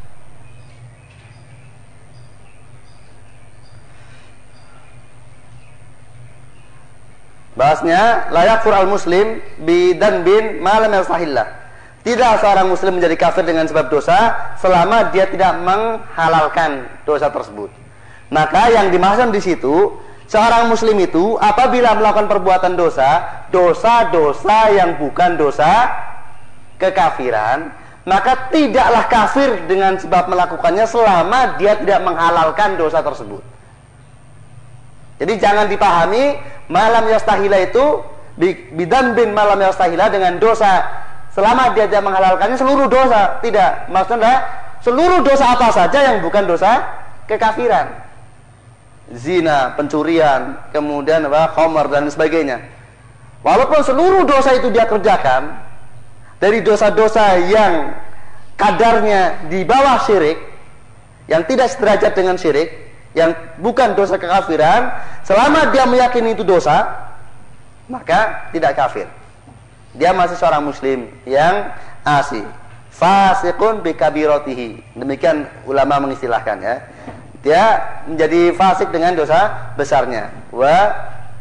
bahasnya layak yakfur al muslim bidan bin malam yastahillah. Tidak seorang muslim menjadi kafir dengan sebab dosa selama dia tidak menghalalkan dosa tersebut. Maka yang dimaksud di situ, seorang muslim itu apabila melakukan perbuatan dosa yang bukan dosa kekafiran, maka tidaklah kafir dengan sebab melakukannya selama dia tidak menghalalkan dosa tersebut. Jadi jangan dipahami malam yastahila itu bidan bin malam yastahila dengan dosa selama dia tidak menghalalkannya seluruh dosa. Tidak, maksudnya seluruh dosa apa saja yang bukan dosa kekafiran. Zina, pencurian, kemudian khamar dan sebagainya. Walaupun seluruh dosa itu dia kerjakan, dari dosa-dosa yang kadarnya di bawah syirik, yang tidak sederajat dengan syirik, yang bukan dosa kekafiran, selama dia meyakini itu dosa, maka tidak kafir. Dia masih seorang muslim yang asih. Fasiqun bikabiratihi. Demikian ulama mengistilahkan ya. Dia menjadi fasik dengan dosa besarnya. Wa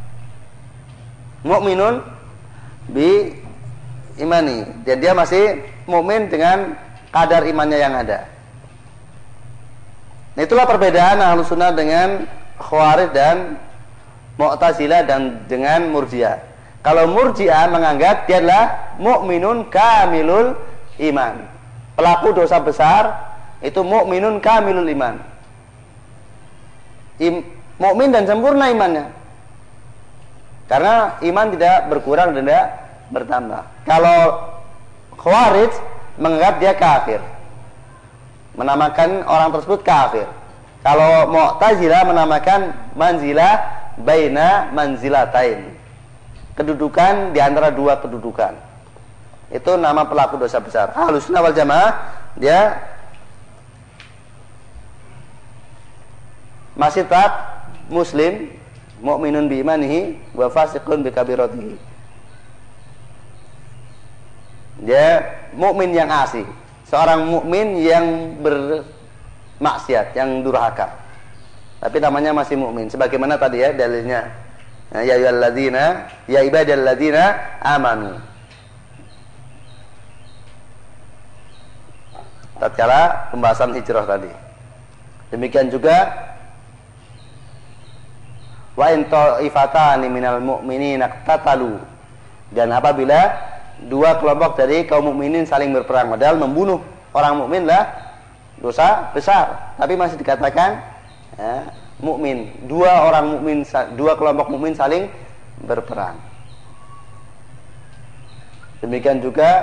mu'minun bi imani. Dan dia masih mukmin dengan kadar imannya yang ada. Nah, itulah perbedaan Ahlussunnah dengan Khawarij dan Mu'tazilah dan dengan Murji'ah. Kalau Murji'ah menganggap dia adalah mukminun kamilul iman. Pelaku dosa besar itu mukminun kamilul iman. Mukmin dan sempurna imannya. Karena iman tidak berkurang dan tidak bertambah. Kalau Khawarij menganggap dia kafir, menamakan orang tersebut kafir. Kalau Mu'tazilah menamakan manzilah baina manzilatain. Kedudukan di antara dua kedudukan. Itu nama pelaku dosa besar. Ahlussunnah wal Jamaah dia masih tetap muslim, mukminun bi imanihi wa fasiqun bi kabiratihi. Dia mukmin yang asih, seorang mukmin yang bermaksiat, yang durhaka. Tapi namanya masih mukmin. Sebagaimana tadi ya dalilnya. Ya ayyuhalladzina ya ibadalladzina amanu. Tatkala pembahasan hijrah tadi. Demikian juga wa in ta'ifatani minal mu'minina iqtatalu. Dan apabila dua kelompok dari kaum mukminin saling berperang, padahal membunuh orang mukminlah dosa besar, tapi masih dikatakan ya, mukmin. Dua kelompok mukmin saling berperang. Demikian juga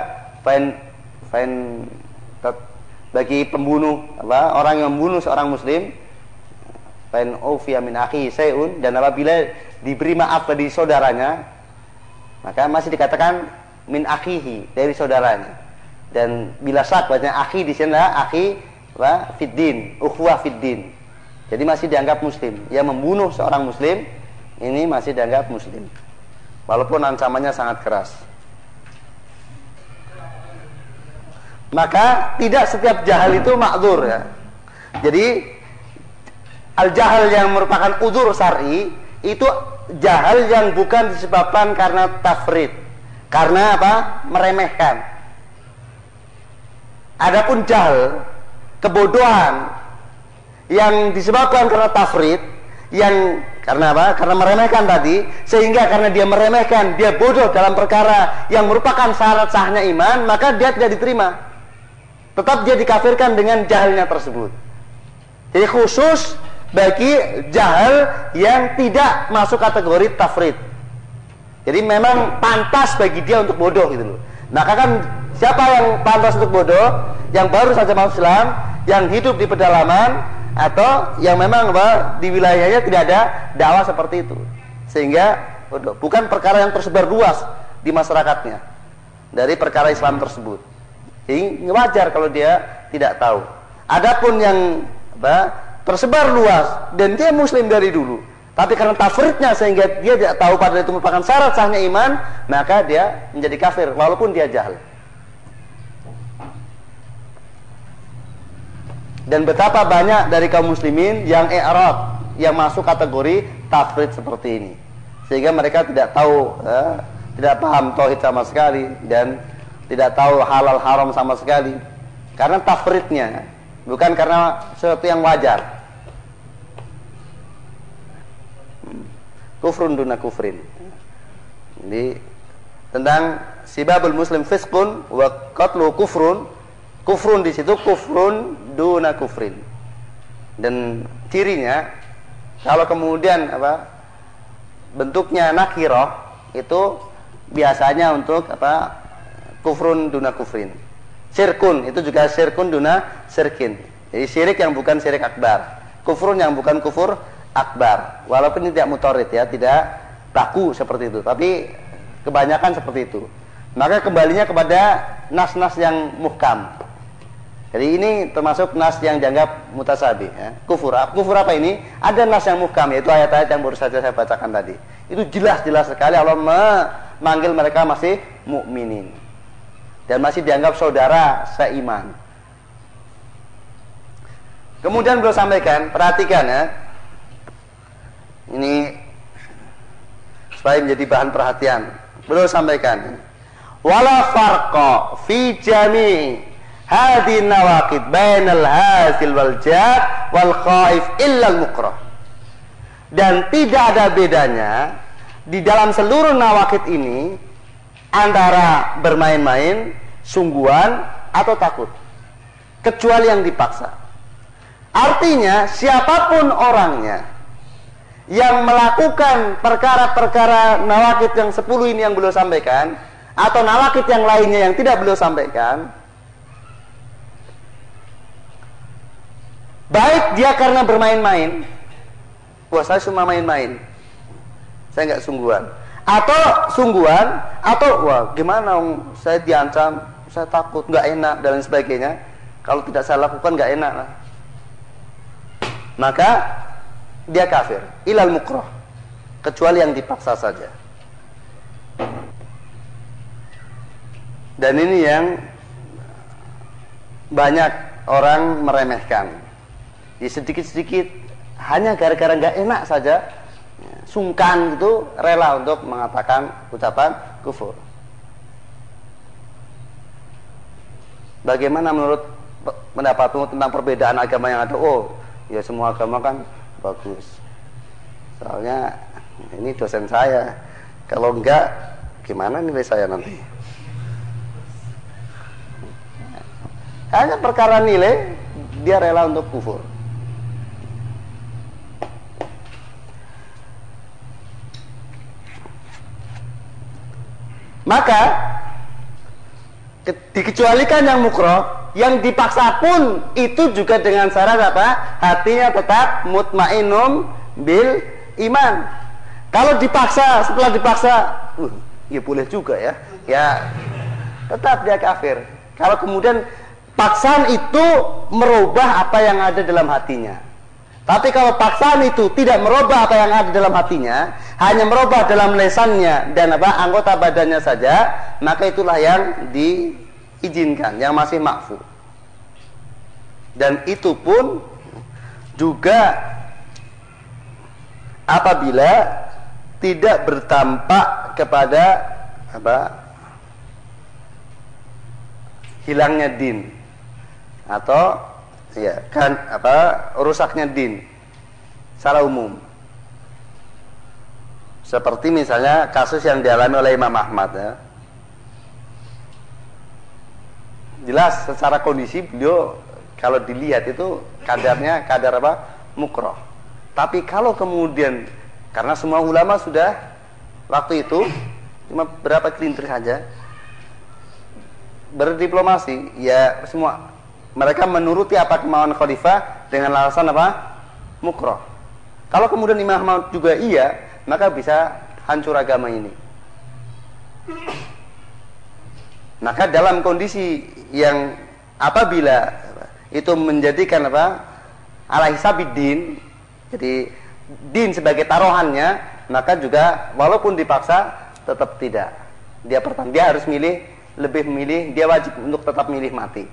bagi pembunuh orang yang membunuh seorang muslim, fain ufiya min akhi sayun, dan apabila diberi maaf dari saudaranya, maka masih dikatakan min akhihi, dari saudaranya. Dan bila syak bacanya akhi di sini adalah akhi fiddin, ukhwah fiddin. Jadi masih dianggap muslim. Yang membunuh seorang muslim ini masih dianggap muslim, walaupun ancamannya sangat keras. Maka tidak setiap jahal itu ma'dzur ya. Jadi al-jahal yang merupakan udzur syar'i itu jahal yang bukan disebabkan karena tafrid, karena apa? Meremehkan. Adapun jahal, kebodohan yang disebabkan karena tafrid, yang karena apa? Karena meremehkan tadi, sehingga karena dia meremehkan, dia bodoh dalam perkara yang merupakan syarat sahnya iman, maka dia tidak diterima. Tetap dia dikafirkan dengan jahalnya tersebut. Jadi khusus bagi jahal yang tidak masuk kategori tafrid. Jadi memang pantas bagi dia untuk bodoh gitu loh. Maka kan siapa yang pantas untuk bodoh? Yang baru saja masuk Islam, yang hidup di pedalaman, atau yang memang di wilayahnya tidak ada dakwah seperti itu, sehingga bukan perkara yang tersebar luas di masyarakatnya dari perkara Islam tersebut. Jadi wajar kalau dia tidak tahu. Adapun yang tersebar luas dan dia muslim dari dulu, Tapi karena tafridnya sehingga dia tidak tahu padahal itu merupakan syarat sahnya iman, maka dia menjadi kafir walaupun dia jahil. Dan betapa banyak dari kaum muslimin yang i'rad, yang masuk kategori tafrid seperti ini, sehingga mereka tidak tahu, tidak paham tauhid sama sekali dan tidak tahu halal haram sama sekali, karena tafridnya, bukan karena sesuatu yang wajar. Kufrun duna kufrin. Jadi tentang sibabul muslim fisqun wa qatlu kufrun. Kufrun di situ kufrun duna kufrin. Dan cirinya kalau kemudian bentuknya nakirah itu biasanya untuk kufrun duna kufrin. Syirkun itu juga syirkun duna syirkin. Jadi syirik yang bukan syirik akbar, kufrun yang bukan kufur akbar. Walaupun ini tidak mutorid ya, tidak baku seperti itu, tapi kebanyakan seperti itu. Maka kembalinya kepada nas-nas yang muhkam. Jadi ini termasuk nas yang dianggap mutasabih ya. Kufur apa ini? Ada nas yang muhkam, yaitu ayat-ayat yang baru saja saya bacakan tadi. Itu jelas-jelas sekali Allah memanggil mereka masih mukminin dan masih dianggap saudara seiman. Kemudian beliau sampaikan, perhatikan ya, ini supaya menjadi bahan perhatian. Beliau sampaikan, wala farqa fi jami' hadhihi nawaqid bainal hasil wal jad wal khaif illa al mukrah. Dan tidak ada bedanya di dalam seluruh nawaqid ini antara bermain-main, sungguhan atau takut, kecuali yang dipaksa. Artinya siapapun orangnya yang melakukan perkara-perkara nawaqid yang 10 ini yang beliau sampaikan, atau nawaqid yang lainnya yang tidak beliau sampaikan, baik dia karena bermain-main, wah saya cuma main-main, saya nggak sungguhan, atau sungguhan, atau wah gimana saya diancam, saya takut, nggak enak dan lain sebagainya. Kalau tidak saya lakukan nggak enak lah, maka dia kafir ilal mukrah, kecuali yang dipaksa saja. Dan ini yang banyak orang meremehkan. Di sedikit-sedikit hanya gara-gara nggak enak saja, sungkan gitu, rela untuk mengatakan ucapan kufur. Bagaimana menurut pendapatmu tentang perbedaan agama yang ada? Oh, ya semua agama kan bagus. Soalnya ini dosen saya. Kalau enggak, gimana nilai saya nanti? Hanya perkara nilai, dia rela untuk kufur. Maka dikecualikan yang mukroh, yang dipaksa pun itu juga dengan syarat apa? Hatinya tetap mutmainnum bil iman. Kalau dipaksa, setelah dipaksa, ya boleh juga ya. Ya tetap dia kafir. Kalau kemudian paksaan itu merubah apa yang ada dalam hatinya. Tapi kalau paksaan itu tidak merubah apa yang ada dalam hatinya, hanya merubah dalam lesannya dan anggota badannya saja, maka itulah yang diizinkan, yang masih ma'fu. Dan itu pun juga apabila tidak bertampak kepada hilangnya din atau rusaknya din secara umum. Seperti misalnya kasus yang dialami oleh Imam Ahmad ya. Jelas secara kondisi beliau kalau dilihat itu kadarnya kadar mukroh. Tapi kalau kemudian karena semua ulama sudah waktu itu cuma berapa kelintir saja berdiplomasi, ya semua mereka menuruti apa kemauan khalifah dengan alasan mukroh. Kalau kemudian Imam Ahmad juga iya, maka bisa hancur agama ini. Maka dalam kondisi yang apabila itu menjadikan ala hisabiddin, jadi din sebagai taruhannya, maka juga walaupun dipaksa tetap tidak. Dia harus lebih memilih, dia wajib untuk tetap milih mati.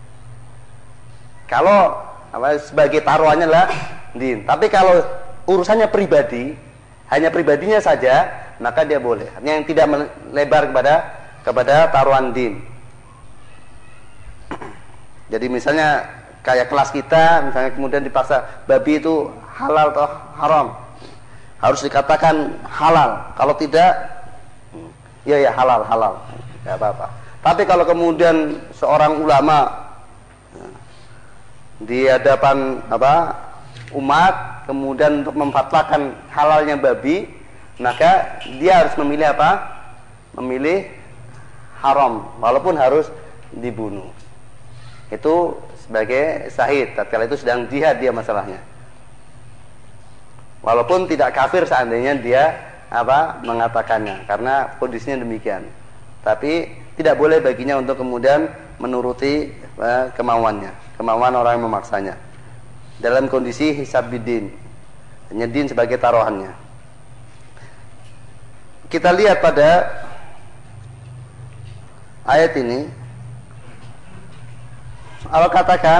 Kalau sebagai taruhannya lah din. Tapi kalau urusannya pribadi, hanya pribadinya saja, maka dia boleh. Yang tidak melebar kepada taruhan din. Jadi misalnya kayak kelas kita, misalnya kemudian dipaksa babi itu halal atau haram, harus dikatakan halal. Kalau tidak, ya halal, nggak apa-apa. Tapi kalau kemudian seorang ulama di hadapan umat, kemudian untuk memfatwakan halalnya babi, maka dia harus memilih memilih haram, walaupun harus dibunuh. Itu sebagai syahid, tatkala itu sedang jihad dia masalahnya. Walaupun tidak kafir seandainya dia mengatakannya, karena kondisinya demikian. Tapi tidak boleh baginya untuk kemudian menuruti kemauan orang yang memaksanya. Dalam kondisi hisab bidin, hanya din sebagai taruhannya. Kita lihat pada ayat ini, Allah katakan,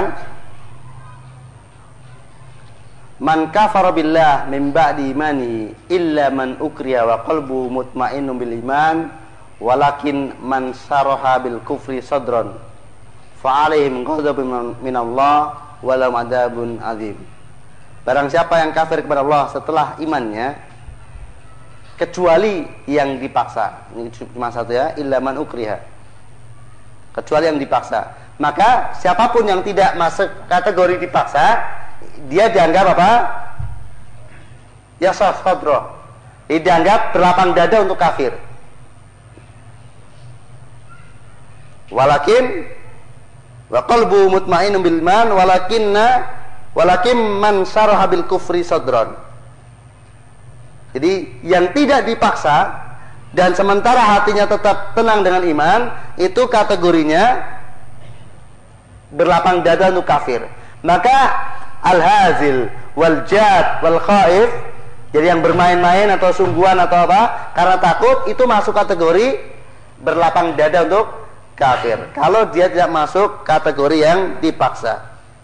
man kafara billah min ba'di imanihi illa man ukriha wa qalbuhu mutmainnun bil iman walakin man syaraha bil kufri sadran fa alaihim ghadabun minallah walau adabun azim. Barang siapa yang kafir kepada Allah setelah imannya, kecuali yang dipaksa. Ini cuma satu ya, illa man ukriha. Kecuali yang dipaksa. Maka siapapun yang tidak masuk kategori dipaksa, dia dianggap ya sadra. Dia dianggap berlapang dada untuk kafir. Walakin wa qalbu mutmainnun bil iman walakin man syaraha bil kufri sadran. Jadi yang tidak dipaksa dan sementara hatinya tetap tenang dengan iman, itu kategorinya berlapang dada untuk kafir. Maka al-hazil wal jad wal khaif, jadi yang bermain-main atau sungguhan atau karena takut, itu masuk kategori berlapang dada untuk kafir, kalau dia tidak masuk kategori yang dipaksa.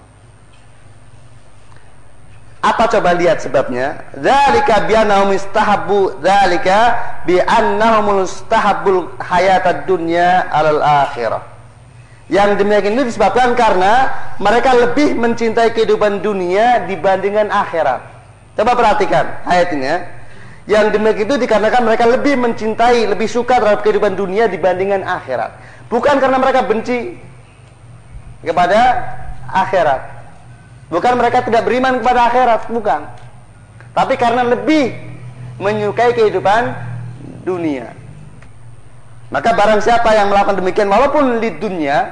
Apa coba lihat sebabnya? Dzalika bi annahum istahabbu dzalika bi annahum istahabbul hayatad dunya 'alal akhirah. Yang demikian itu disebabkan karena mereka lebih mencintai kehidupan dunia dibandingkan akhirat. Coba perhatikan ayat ini ya. Yang demikian itu dikarenakan mereka lebih mencintai, lebih suka terhadap kehidupan dunia dibandingkan akhirat. Bukan karena mereka benci kepada akhirat, bukan mereka tidak beriman kepada akhirat, bukan. Tapi karena lebih menyukai kehidupan dunia. Maka barang siapa yang melakukan demikian walaupun di dunia,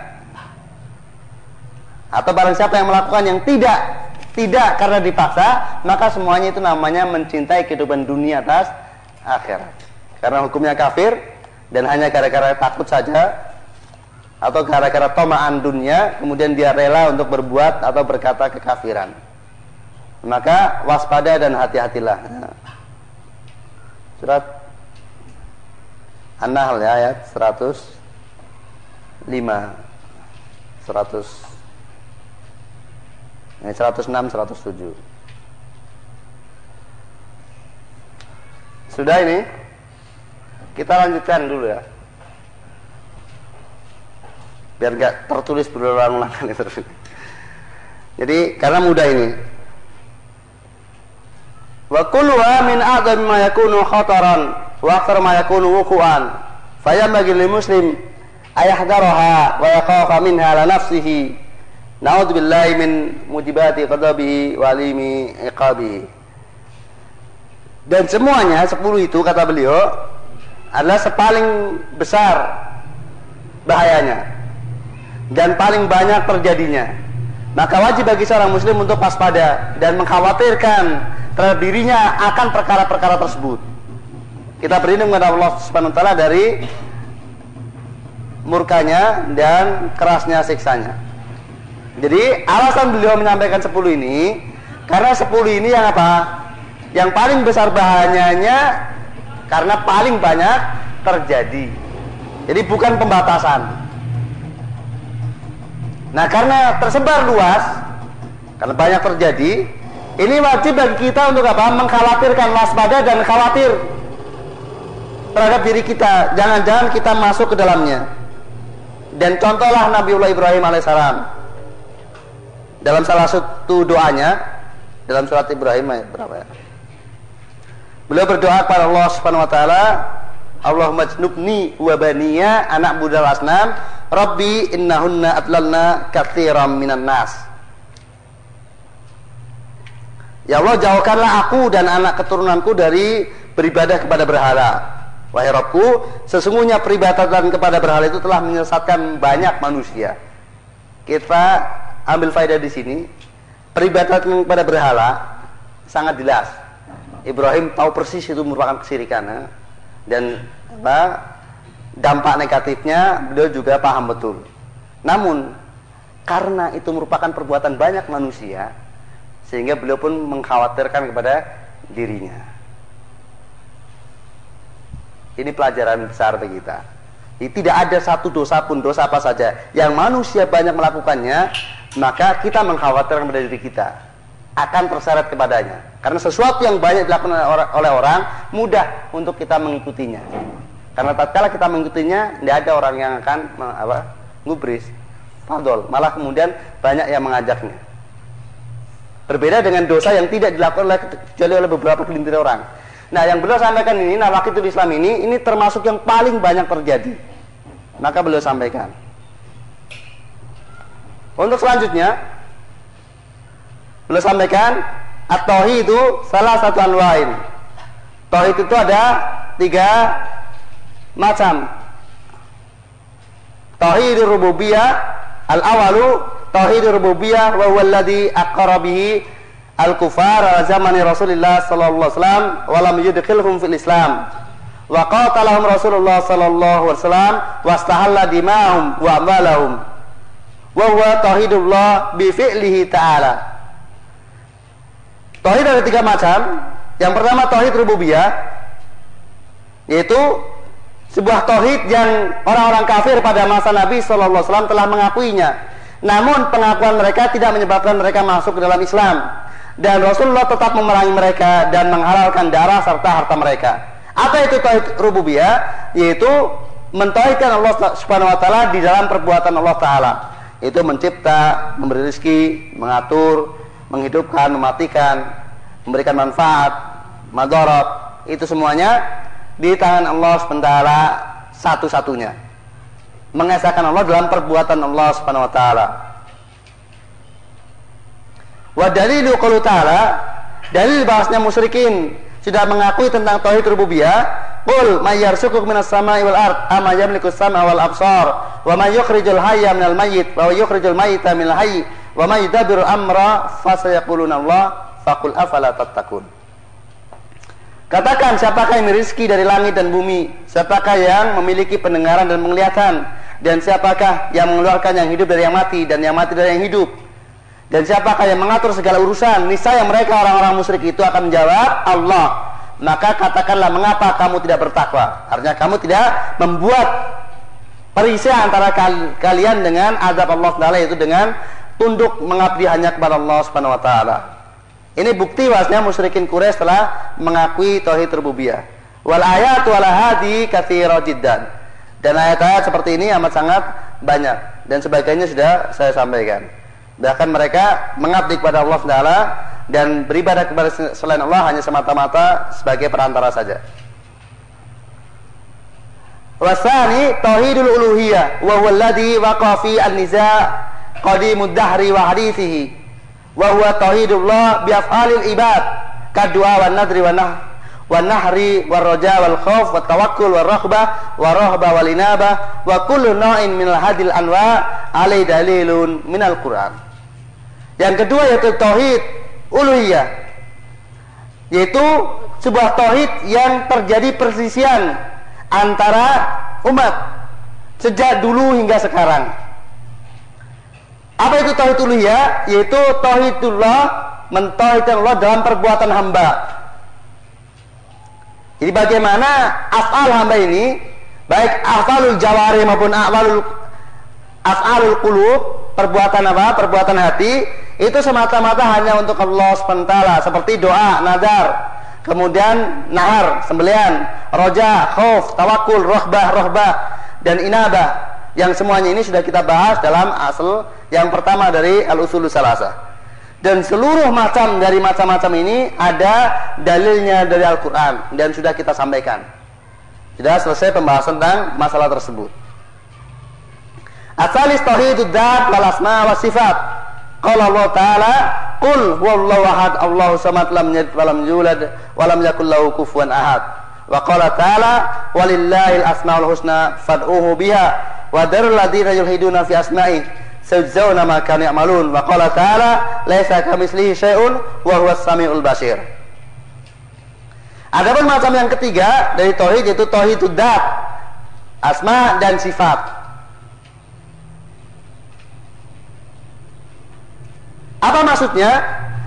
atau barang siapa yang melakukan yang tidak karena dipaksa, maka semuanya itu namanya mencintai kehidupan dunia atas akhirat. Karena hukumnya kafir, dan hanya gara-gara takut saja atau gara-gara tamaan dunia, kemudian dia rela untuk berbuat atau berkata kekafiran. Maka waspada dan hati-hatilah. Surat An-Nahl ya, ayat 105, 106, 107. Sudah ini? Kita lanjutkan dulu ya, biar gak tertulis berulang-ulang kali terus. Jadi karena mudah ini. Wa kulluha min a'dham ma yakunu khataran wa akthar ma yakunu wuqu'an. Fayambaghi lil muslim ayahdaraha wa yaqafa minha la nafsihi. Na'udzubillahi min mujibati ghadabihi wa alimi iqabihi. Dan semuanya 10 itu kata beliau adalah sepaling besar bahayanya dan paling banyak terjadinya. Maka wajib bagi seorang muslim untuk waspada dan mengkhawatirkan terhadap dirinya akan perkara-perkara tersebut. Kita berlindung kepada Allah Subhanahu wa taala dari murkanya dan kerasnya siksanya. Jadi alasan beliau menyampaikan 10 ini karena 10 ini yang Yang paling besar bahayanya karena paling banyak terjadi. Jadi bukan pembatasan. Nah, karena tersebar luas, karena banyak terjadi, ini wajib bagi kita untuk apa? Mengkhawatirkan, waspada dan khawatir terhadap diri kita. Jangan-jangan kita masuk ke dalamnya. Dan contohlah Nabiullah Ibrahim alaihissalam dalam salah satu doanya dalam surat Ibrahim ayat berapa ya? Beliau berdoa kepada Allah Subhanahu wa taala, Allahumma jnubni wa baniya anak budal asnam, Rabbi innahunna adlalna katsiran minan nas. Ya Allah, jauhkanlah aku dan anak keturunanku dari beribadah kepada berhala. Wahai Rabbku, sesungguhnya peribadatan kepada berhala itu telah menyesatkan banyak manusia. Kita ambil faedah di sini. Peribadatan kepada berhala sangat jelas. Ibrahim tahu persis itu merupakan kesyirikan, dan dampak negatifnya beliau juga paham betul. Namun karena itu merupakan perbuatan banyak manusia, sehingga beliau pun mengkhawatirkan kepada dirinya. Ini pelajaran besar bagi kita. Tidak ada satu dosa pun, dosa apa saja yang manusia banyak melakukannya, maka kita mengkhawatirkan kepada diri kita akan terseret kepadanya. Karena sesuatu yang banyak dilakukan oleh orang, mudah untuk kita mengikutinya. Karena tatkala kita mengikutinya, tidak ada orang yang akan ngubris, fadol, malah kemudian banyak yang mengajaknya. Berbeda dengan dosa yang tidak dilakukan kecuali oleh beberapa gelintir orang. Nah, yang beliau sampaikan ini, Nawaqitul Islam ini termasuk yang paling banyak terjadi. Maka beliau sampaikan. Untuk selanjutnya, beliau sampaikan, at-tauhid itu salah satu anwa'in. Tauhid itu ada 3 macam. Tauhidur rububiyah, al-awalu tauhidur rububiyah wa huwa alladhi aqarra bihi al-kufar ala zamani Rasulullah sallallahu alaihi wasallam wa lam yudkhilhum fil Islam. Wa qatalahum Rasulullah sallallahu alaihi wasallam wastahalla dima'ahum wa amwalahum. Wa huwa tauhidullah bi fi'lihi ta'ala. Tauhid ada 3 macam. Yang pertama tauhid rububiyah, yaitu sebuah tauhid yang orang-orang kafir pada masa Nabi sallallahu alaihi wasallam telah mengakuinya. Namun pengakuan mereka tidak menyebabkan mereka masuk ke dalam Islam. Dan Rasulullah tetap memerangi mereka dan menghalalkan darah serta harta mereka. Apa itu tauhid rububiyah? Yaitu mentauhidkan Allah Subhanahu wa taala di dalam perbuatan Allah taala. Itu mencipta, memberi rezeki, mengatur, menghidupkan, mematikan, memberikan manfaat, madarat. Itu semuanya di tangan Allah Subhanahu wa taala satu-satunya. Mengesahkan Allah dalam perbuatan Allah Subhanahu wa taala. Wa dalilu qaulu ta'ala, dalil bahasnya musyrikin sudah mengakui tentang tauhid rububiyah. Qul may yarzuqukum minas sama'i wal ard amma yamliku as-sam'a wal absar wa may yukhrijul hayya minal mayyit wa yukhrijul mayyita minal hayy wa may yudabbiru amra fasayaquluna Allah faqul afala tattaqun. Katakan, siapakah yang rezeki dari langit dan bumi? Siapakah yang memiliki pendengaran dan penglihatan? Dan siapakah yang mengeluarkan yang hidup dari yang mati dan yang mati dari yang hidup? Dan siapakah yang mengatur segala urusan? Niscaya mereka orang-orang musyrik itu akan menjawab, Allah. Maka katakanlah, mengapa kamu tidak bertakwa? Artinya kamu tidak membuat perisai antara kalian dengan azab Allah Taala, yaitu dengan tunduk mengabdi hanya kepada Allah Subhanahu wa taala. Ini bukti bahwasanya musyrikin Quraisy telah mengakui tauhid rububiyah. Wal ayatu ala hadi katsira jiddan. Dan ayat-ayat seperti ini amat sangat banyak, dan sebagainya sudah saya sampaikan. Bahkan mereka mengabdi kepada Allah Taala dan beribadah kepada selain Allah hanya semata-mata sebagai perantara saja. Wasani tauhidul uluhiyah wa huwa alladhi waqa fi an-niza' qadimud dahri wa hadithihi wa huwa tauhidullah bi af'alil ibad kaddu'a wan nadri wan nahri war raja wal khauf wat tawakkul war raghbah war rahbah wal inabah wa kullu naw'in minal hadil anwa' alai dalilun minal Qur'an. Yang kedua yaitu tauhid uluhiyah, yaitu sebuah tauhid yang terjadi persisian antara umat sejak dulu hingga sekarang. Apa itu tauhid uluhiyah? Yaitu tauhidullah, mentauhidkan Allah dalam perbuatan hamba. Jadi bagaimana af'al hamba ini, baik af'alul jawari maupun af'alul qulub, perbuatan apa? Perbuatan hati, itu semata-mata hanya untuk Allah SWT, seperti doa, nadar, kemudian nahar, sembelihan, roja, khauf, tawakul, rohbah, dan inabah. Yang semuanya ini sudah kita bahas dalam asal yang pertama dari al-usulus salasah. Dan seluruh macam dari macam-macam ini ada dalilnya dari Al-Quran dan sudah kita sampaikan. Sudah selesai pembahasan tentang masalah tersebut. Asalis tauhidud dzat wal asma was sifat. Qala Allah Ta'ala, "Qul huwallahu ahad, Allahu samad, lam yalid wa lam yulad wa lam yakul lahu kufuwan ahad." Wa qala Ta'ala, "Walillahil asmaul husna fad'uhu biha wa darul ladzina yulhiduna fi asma'i sayujzauna ma kanu ya'malun." Wa qala Ta'ala, "Laisa kamitslihi syai'un wa huwas samiul basir." Adapun macam yang ketiga dari tauhid yaitu tauhidud dzat, asma dan sifat. Apa maksudnya?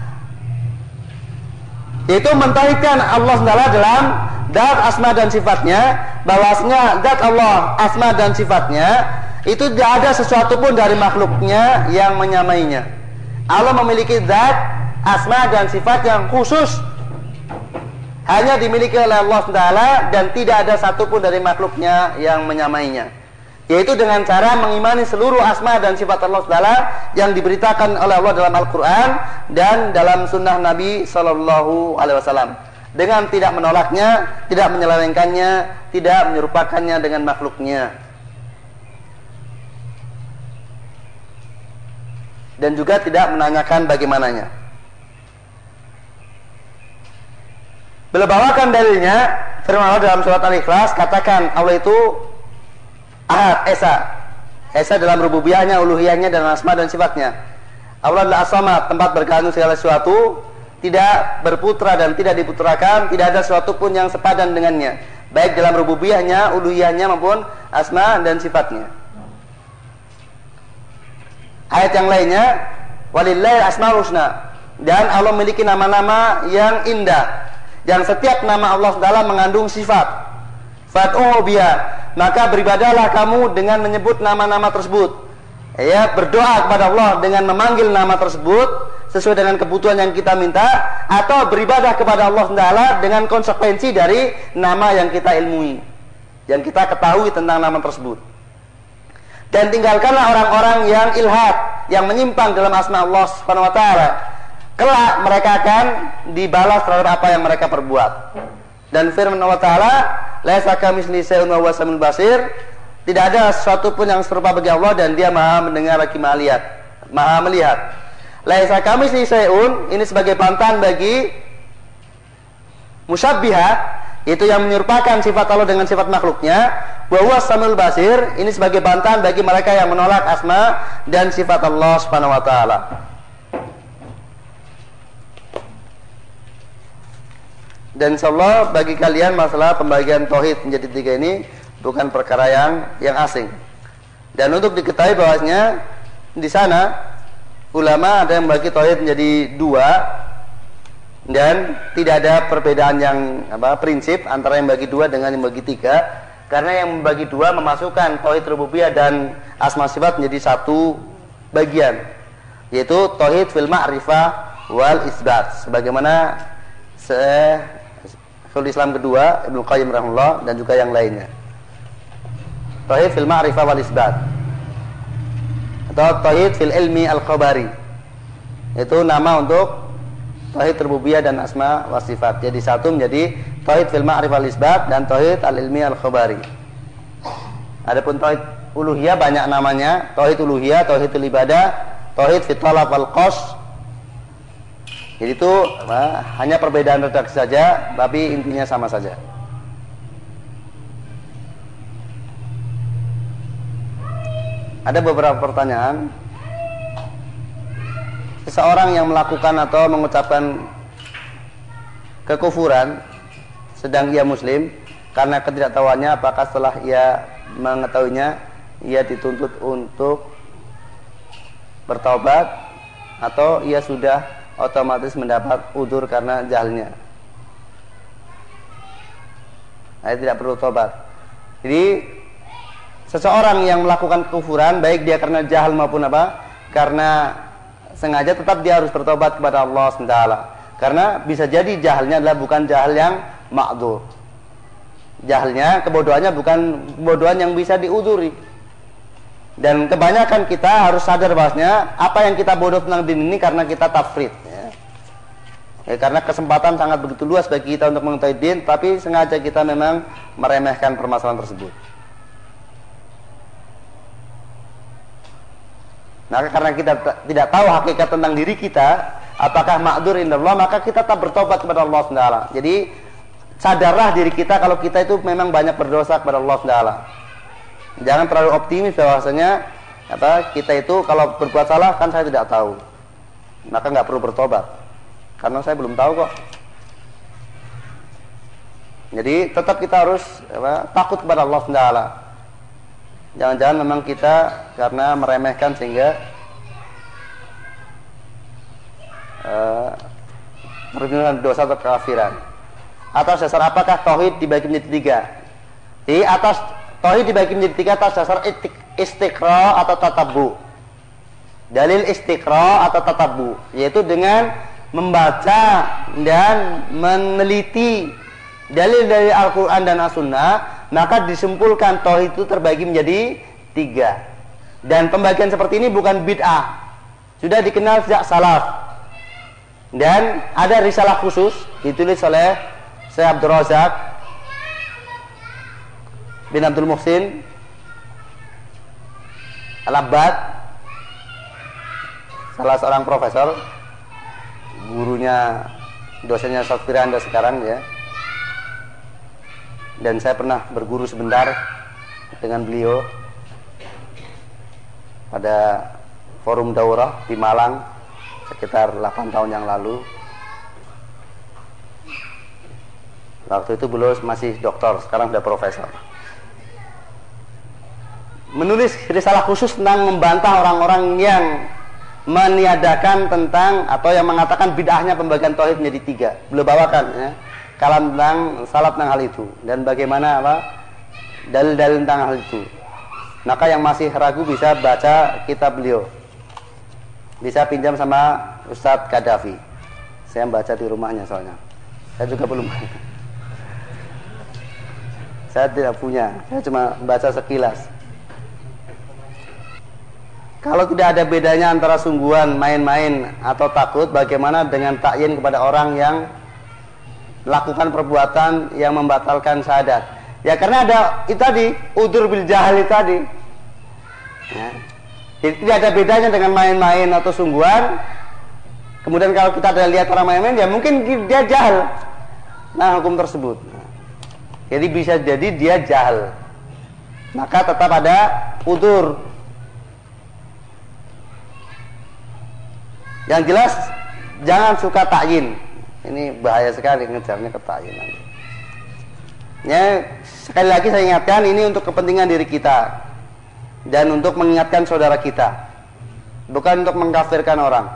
Yaitu mentauhidkan Allah SWT dalam zat, asma dan sifatnya, bahwasanya zat Allah, asma dan sifatnya itu tidak ada sesuatu pun dari makhluknya yang menyamainya. Allah memiliki zat, asma dan sifat yang khusus hanya dimiliki oleh Allah SWT dan tidak ada satupun dari makhluknya yang menyamainya. Yaitu dengan cara mengimani seluruh asma dan sifat Allah SWT yang diberitakan oleh Allah dalam Al-Quran dan dalam sunnah Nabi SAW, dengan tidak menolaknya, tidak menyelewengkannya, tidak menyerupakannya dengan makhluknya, dan juga tidak menanyakan bagaimananya. Beliau bawakan dalilnya firman Allah dalam surat Al-Ikhlas, katakan Allah itu Ahad, Esa dalam rububiyahnya, uluhiyahnya, dan asma dan sifatnya. Allah adalah as-samad, tempat bergantung segala sesuatu, tidak berputra dan tidak diputrakan, tidak ada sesuatu pun yang sepadan dengannya, baik dalam rububiyahnya, uluhiyahnya maupun asma dan sifatnya. Ayat yang lainnya, walillahil asmaul husna, dan Allah memiliki nama-nama yang indah, yang setiap nama Allah SWT mengandung sifat. Fad'uhu biha, maka beribadahlah kamu dengan menyebut nama-nama tersebut. Ya, berdoa kepada Allah dengan memanggil nama tersebut sesuai dengan kebutuhan yang kita minta, atau beribadah kepada Allah SWT dengan konsekuensi dari nama yang kita ilmui, yang kita ketahui tentang nama tersebut. Dan tinggalkanlah orang-orang yang ilhad, yang menyimpang dalam asma Allah Subhanahu wa taala. Kelak mereka akan dibalas terhadap apa yang mereka perbuat. Dan firman Allah Ta'ala, laisa kamitslihi syai'un wa huwas samiul basir, tidak ada sesuatu pun yang serupa bagi Allah dan Dia Maha mendengar lagi Maha melihat. Laisa kamitslihi syai'un, ini sebagai bantahan bagi musyabbihah, yaitu yang menyerupakan sifat Allah dengan sifat makhluknya. Wa huwas samiul basir, ini sebagai bantahan bagi mereka yang menolak asma dan sifat Allah Subhanahu wa taala. Dan insyaallah bagi kalian masalah pembagian tauhid menjadi tiga ini bukan perkara yang asing. Dan untuk diketahui bahwasanya di sana ulama ada yang membagi tauhid menjadi dua, dan tidak ada perbedaan yang prinsip antara yang bagi dua dengan yang bagi tiga, karena yang membagi dua memasukkan tauhid rububiyah dan asma sifat menjadi satu bagian, yaitu tauhid fil ma'rifah wal isbat, sebagaimana Syekhul Islam kedua Ibnu Qayyim rahimahullah dan juga yang lainnya. Tauhid fil ma'rifah wal isbat atau tauhid fil ilmi al-khabari, itu nama untuk tauhid rububiyah dan asma wa sifat. Jadi satu menjadi tauhid fil ma'rifah wal isbat dan tauhid al-ilmi al-khabari. Adapun tauhid uluhiyah banyak namanya, tauhid uluhiyah, tauhidul ibadah, tauhid fit talab wal qasd. Jadi itu hanya perbedaan redaksi saja, tapi intinya sama saja. Ada beberapa pertanyaan. Seseorang yang melakukan atau mengucapkan kekufuran sedang ia muslim, karena ketidaktahuannya apakah setelah ia mengetahuinya ia dituntut untuk bertaubat atau ia sudah otomatis mendapat udzur karena jahalnya. tidak perlu tobat. Jadi seseorang yang melakukan kekufuran, baik dia karena jahal maupun karena sengaja, tetap dia harus bertobat kepada Allah SWT. Karena bisa jadi jahalnya adalah bukan jahal yang ma'dzur. Jahalnya, kebodohannya bukan kebodohan yang bisa diuduri. Dan kebanyakan kita harus sadar bahwasanya apa yang kita bodoh tentang din ini karena kita tafrid, karena kesempatan sangat begitu luas bagi kita untuk mengetahui din, tapi sengaja kita memang meremehkan permasalahan tersebut. Maka karena kita tidak tahu hakikat tentang diri kita, apakah ma'dzur indallah, maka kita tetap bertobat kepada Allah SWT. Jadi sadarlah diri kita kalau kita itu memang banyak berdosa kepada Allah SWT. Jangan terlalu optimis bahwasanya kita itu kalau berbuat salah kan saya tidak tahu, maka nggak perlu bertobat karena saya belum tahu kok. Jadi tetap kita harus takut kepada Allah SWT. Jangan-jangan memang kita karena meremehkan sehingga merugikan dosa atau kekafiran. Atas dasar apakah tauhid dibagi menjadi 3? Jadi atas tauhid dibagi menjadi 3 atas dasar istiqra atau tatabbu. Dalil istiqra atau tatabbu, yaitu dengan membaca dan meneliti dalil dari Al-Quran dan As-Sunnah, maka disimpulkan tauhid itu terbagi menjadi 3. Dan pembagian seperti ini bukan bid'ah, sudah dikenal sejak salaf. Dan ada risalah khusus ditulis oleh Syekh Abdul Razak bin Abdul Muhsin Al-Abbad, salah seorang profesor, gurunya, dosennya Ustaz Firanda sekarang ya. Dan saya pernah berguru sebentar dengan beliau pada forum daurah di Malang sekitar 8 tahun yang lalu. Waktu itu beliau masih doktor, sekarang sudah profesor. Menulis risalah khusus tentang membantah orang-orang yang meniadakan tentang atau yang mengatakan bid'ahnya pembagian tauhid menjadi 3. Beliau bawakan kalam tentang salaf tentang hal itu dan bagaimana dalil-dalil tentang hal itu. Maka yang masih ragu bisa baca kitab beliau, bisa pinjam sama Ustadz Qaddafi. Saya baca di rumahnya soalnya. Saya juga belum. Saya tidak punya, saya cuma baca sekilas. Kalau tidak ada bedanya antara sungguhan, main-main atau takut, bagaimana dengan takyin kepada orang yang melakukan perbuatan yang membatalkan syahadat? Ya karena ada itu tadi, udzur bil jahil tadi. Ya. Jadi tidak ada bedanya dengan main-main atau sungguhan. Kemudian kalau kita ada lihat orang main-main, ya mungkin dia jahil. Nah, hukum tersebut. Jadi bisa jadi dia jahil. Maka tetap ada udzur. Yang jelas jangan suka takyin. Ini bahaya sekali ngejarnya ke takyin. Ya, sekali lagi saya ingatkan, ini untuk kepentingan diri kita dan untuk mengingatkan saudara kita, bukan untuk mengkafirkan orang.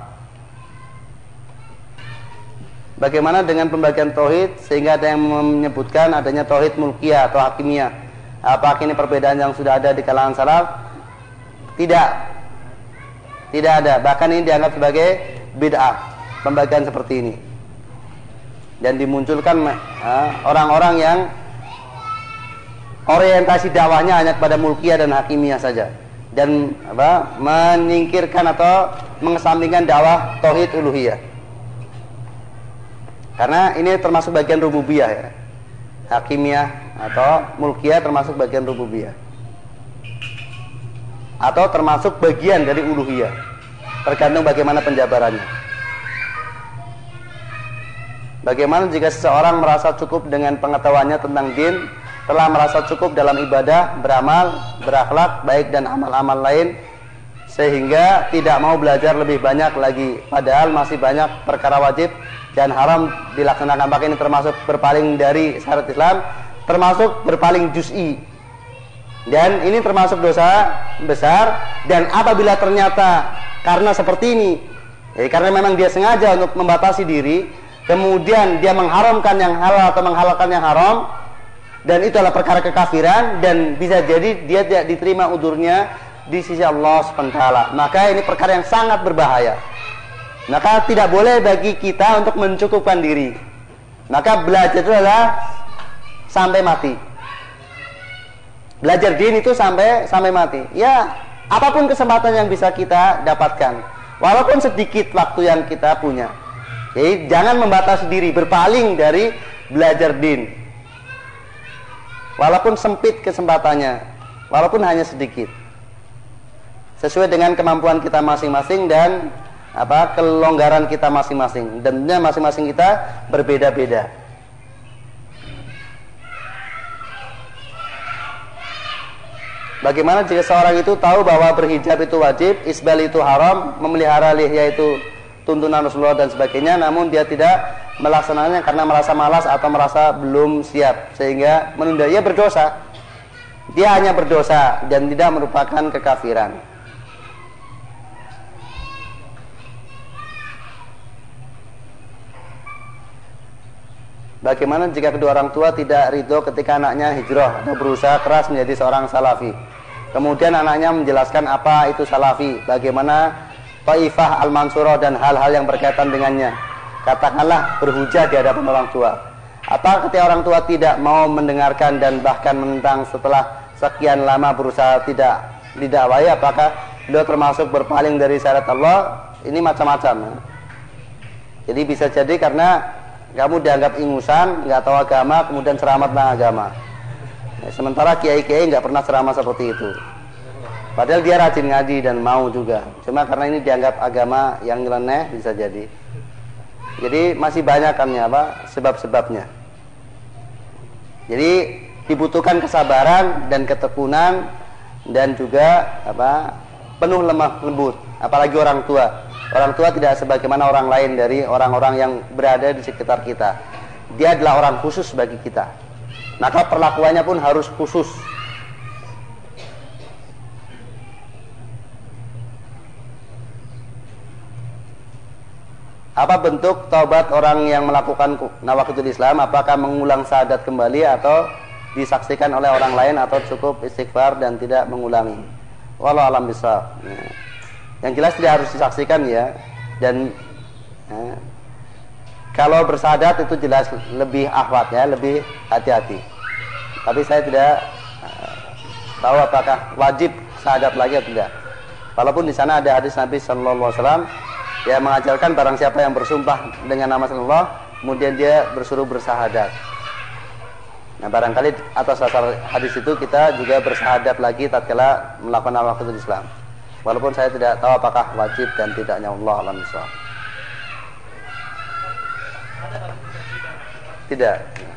Bagaimana dengan pembagian tauhid sehingga ada yang menyebutkan adanya tauhid mulkiyah atau hakimiyah? Apakah ini perbedaan yang sudah ada di kalangan salaf? Tidak ada. Bahkan ini dianggap sebagai bid'ah, pembagian seperti ini. Dan dimunculkan orang-orang yang orientasi dakwahnya hanya kepada mulkiyah dan hakimiyah saja, dan menyingkirkan atau mengesampingkan dakwah tauhid uluhiyah. Karena ini termasuk bagian rububiyah ya. Hakimiyah atau mulkiyah termasuk bagian rububiyah, atau termasuk bagian dari uluhiyah, tergantung bagaimana penjabarannya. Bagaimana jika seseorang merasa cukup dengan pengetahuannya tentang din, telah merasa cukup dalam ibadah, beramal, berakhlak baik dan amal-amal lain, sehingga tidak mau belajar lebih banyak lagi, padahal masih banyak perkara wajib dan haram dilaksanakan. Maka ini termasuk berpaling dari syariat Islam, termasuk berpaling juz'i, dan ini termasuk dosa besar. Dan apabila ternyata karena seperti ini, karena memang dia sengaja untuk membatasi diri, kemudian dia mengharamkan yang halal atau menghalalkan yang haram, dan itu adalah perkara kekafiran, dan bisa jadi dia tidak diterima udurnya di sisi Allah SWT. Maka ini perkara yang sangat berbahaya. Maka tidak boleh bagi kita untuk mencukupkan diri. Maka belajar itu adalah sampai mati. Belajar din itu sampai mati. Ya, apapun kesempatan yang bisa kita dapatkan, walaupun sedikit waktu yang kita punya. Jadi jangan membatasi diri, berpaling dari belajar din. Walaupun sempit kesempatannya, walaupun hanya sedikit. Sesuai dengan kemampuan kita masing-masing dan kelonggaran kita masing-masing. Dan masing-masing kita berbeda-beda. Bagaimana jika seorang itu tahu bahwa berhijab itu wajib, isbal itu haram, memelihara lihya itu tuntunan Rasulullah dan sebagainya, namun dia tidak melaksanakannya karena merasa malas atau merasa belum siap, sehingga menunda. Ia berdosa. Dia hanya berdosa dan tidak merupakan kekafiran. Bagaimana jika kedua orang tua tidak ridho ketika anaknya hijrah atau berusaha keras menjadi seorang salafi? Kemudian anaknya menjelaskan apa itu salafi, bagaimana Taifah Al-Mansurah dan hal-hal yang berkaitan dengannya. Katakanlah berhujah di hadapan orang tua. Atau ketika orang tua tidak mau mendengarkan dan bahkan menentang setelah sekian lama berusaha tidak didakwai, apakah beliau termasuk berpaling dari syariat Allah? Ini macam-macam. Jadi bisa jadi karena kamu dianggap ingusan, nggak tahu agama, kemudian ceramah tentang agama. Sementara kiai-kiai nggak pernah ceramah seperti itu. Padahal dia rajin ngaji dan mau juga. Cuma karena ini dianggap agama yang nyeleneh, bisa jadi. Jadi masih banyak kan sebab-sebabnya. Jadi dibutuhkan kesabaran dan ketekunan dan juga penuh lemah lembut. Apalagi orang tua. Orang tua tidak sebagaimana orang lain dari orang-orang yang berada di sekitar kita. Dia adalah orang khusus bagi kita. Maka perlakuannya pun harus khusus. Apa bentuk taubat orang yang melakukan nawaqidul Islam? Apakah mengulang syahadat kembali atau disaksikan oleh orang lain, atau cukup istighfar dan tidak mengulangi? Wallahu a'lam bishawab. Yang jelas tidak harus disaksikan ya. Dan kalau bersyahadat itu jelas lebih ahwat ya, lebih hati-hati. Tapi saya tidak tahu apakah wajib syahadat lagi atau tidak. Walaupun di sana ada hadis Nabi sallallahu alaihi wasallam yang mengajarkan barang siapa yang bersumpah dengan nama Allah, kemudian dia bersuruh bersyahadat. Nah, barangkali atas dasar hadis itu kita juga bersyahadat lagi tatkala melakukan nawaqidul Islam. Walaupun saya tidak tahu apakah wajib dan tidaknya, Allah a'lam bishawab. Tidak.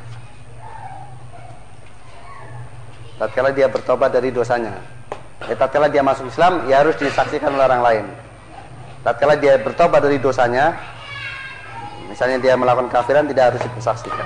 Tatkala dia bertobat dari dosanya, tatkala dia masuk Islam, ya harus disaksikan oleh orang lain. Tatkala dia bertobat dari dosanya, misalnya dia melakukan kafiran, tidak harus disaksikan.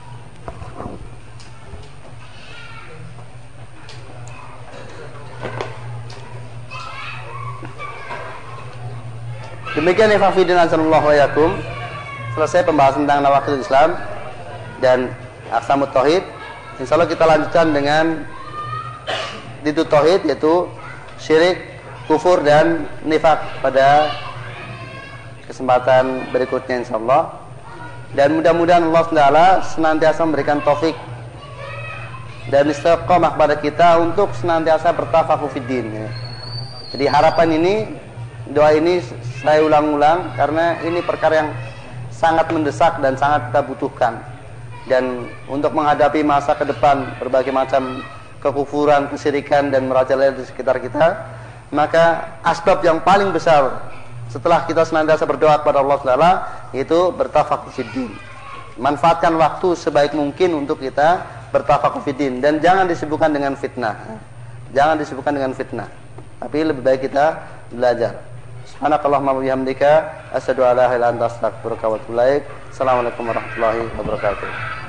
Demikian ya fafidin azanullah wa yakum. Selesai pembahasan tentang nawaqidul Islam dan aqsamut tauhid. Insyaallah kita lanjutkan dengan ditut tauhid, yaitu syirik, kufur dan nifak pada kesempatan berikutnya insyaallah. Dan mudah-mudahan Allah SWT senantiasa memberikan taufik dan istiqomah kepada kita untuk senantiasa bertafakuh fiddin. Jadi harapan ini, doa ini saya ulang-ulang karena ini perkara yang sangat mendesak dan sangat kita butuhkan. Dan untuk menghadapi masa ke depan berbagai macam kekufuran, kesyirikan dan merajalela di sekitar kita, maka asbab yang paling besar setelah kita senantiasa berdoa kepada Allah Taala yaitu bertafakuh fiddin. Manfaatkan waktu sebaik mungkin untuk kita bertafakuh fiddin dan jangan disibukkan dengan fitnah. Jangan disibukkan dengan fitnah. Tapi lebih baik kita belajar. Subhanakallahumma wa bihamdika asyhadu an la ilaha illa anta astaghfiruka wa atubu ilaik. Assalamualaikum warahmatullahi wabarakatuh.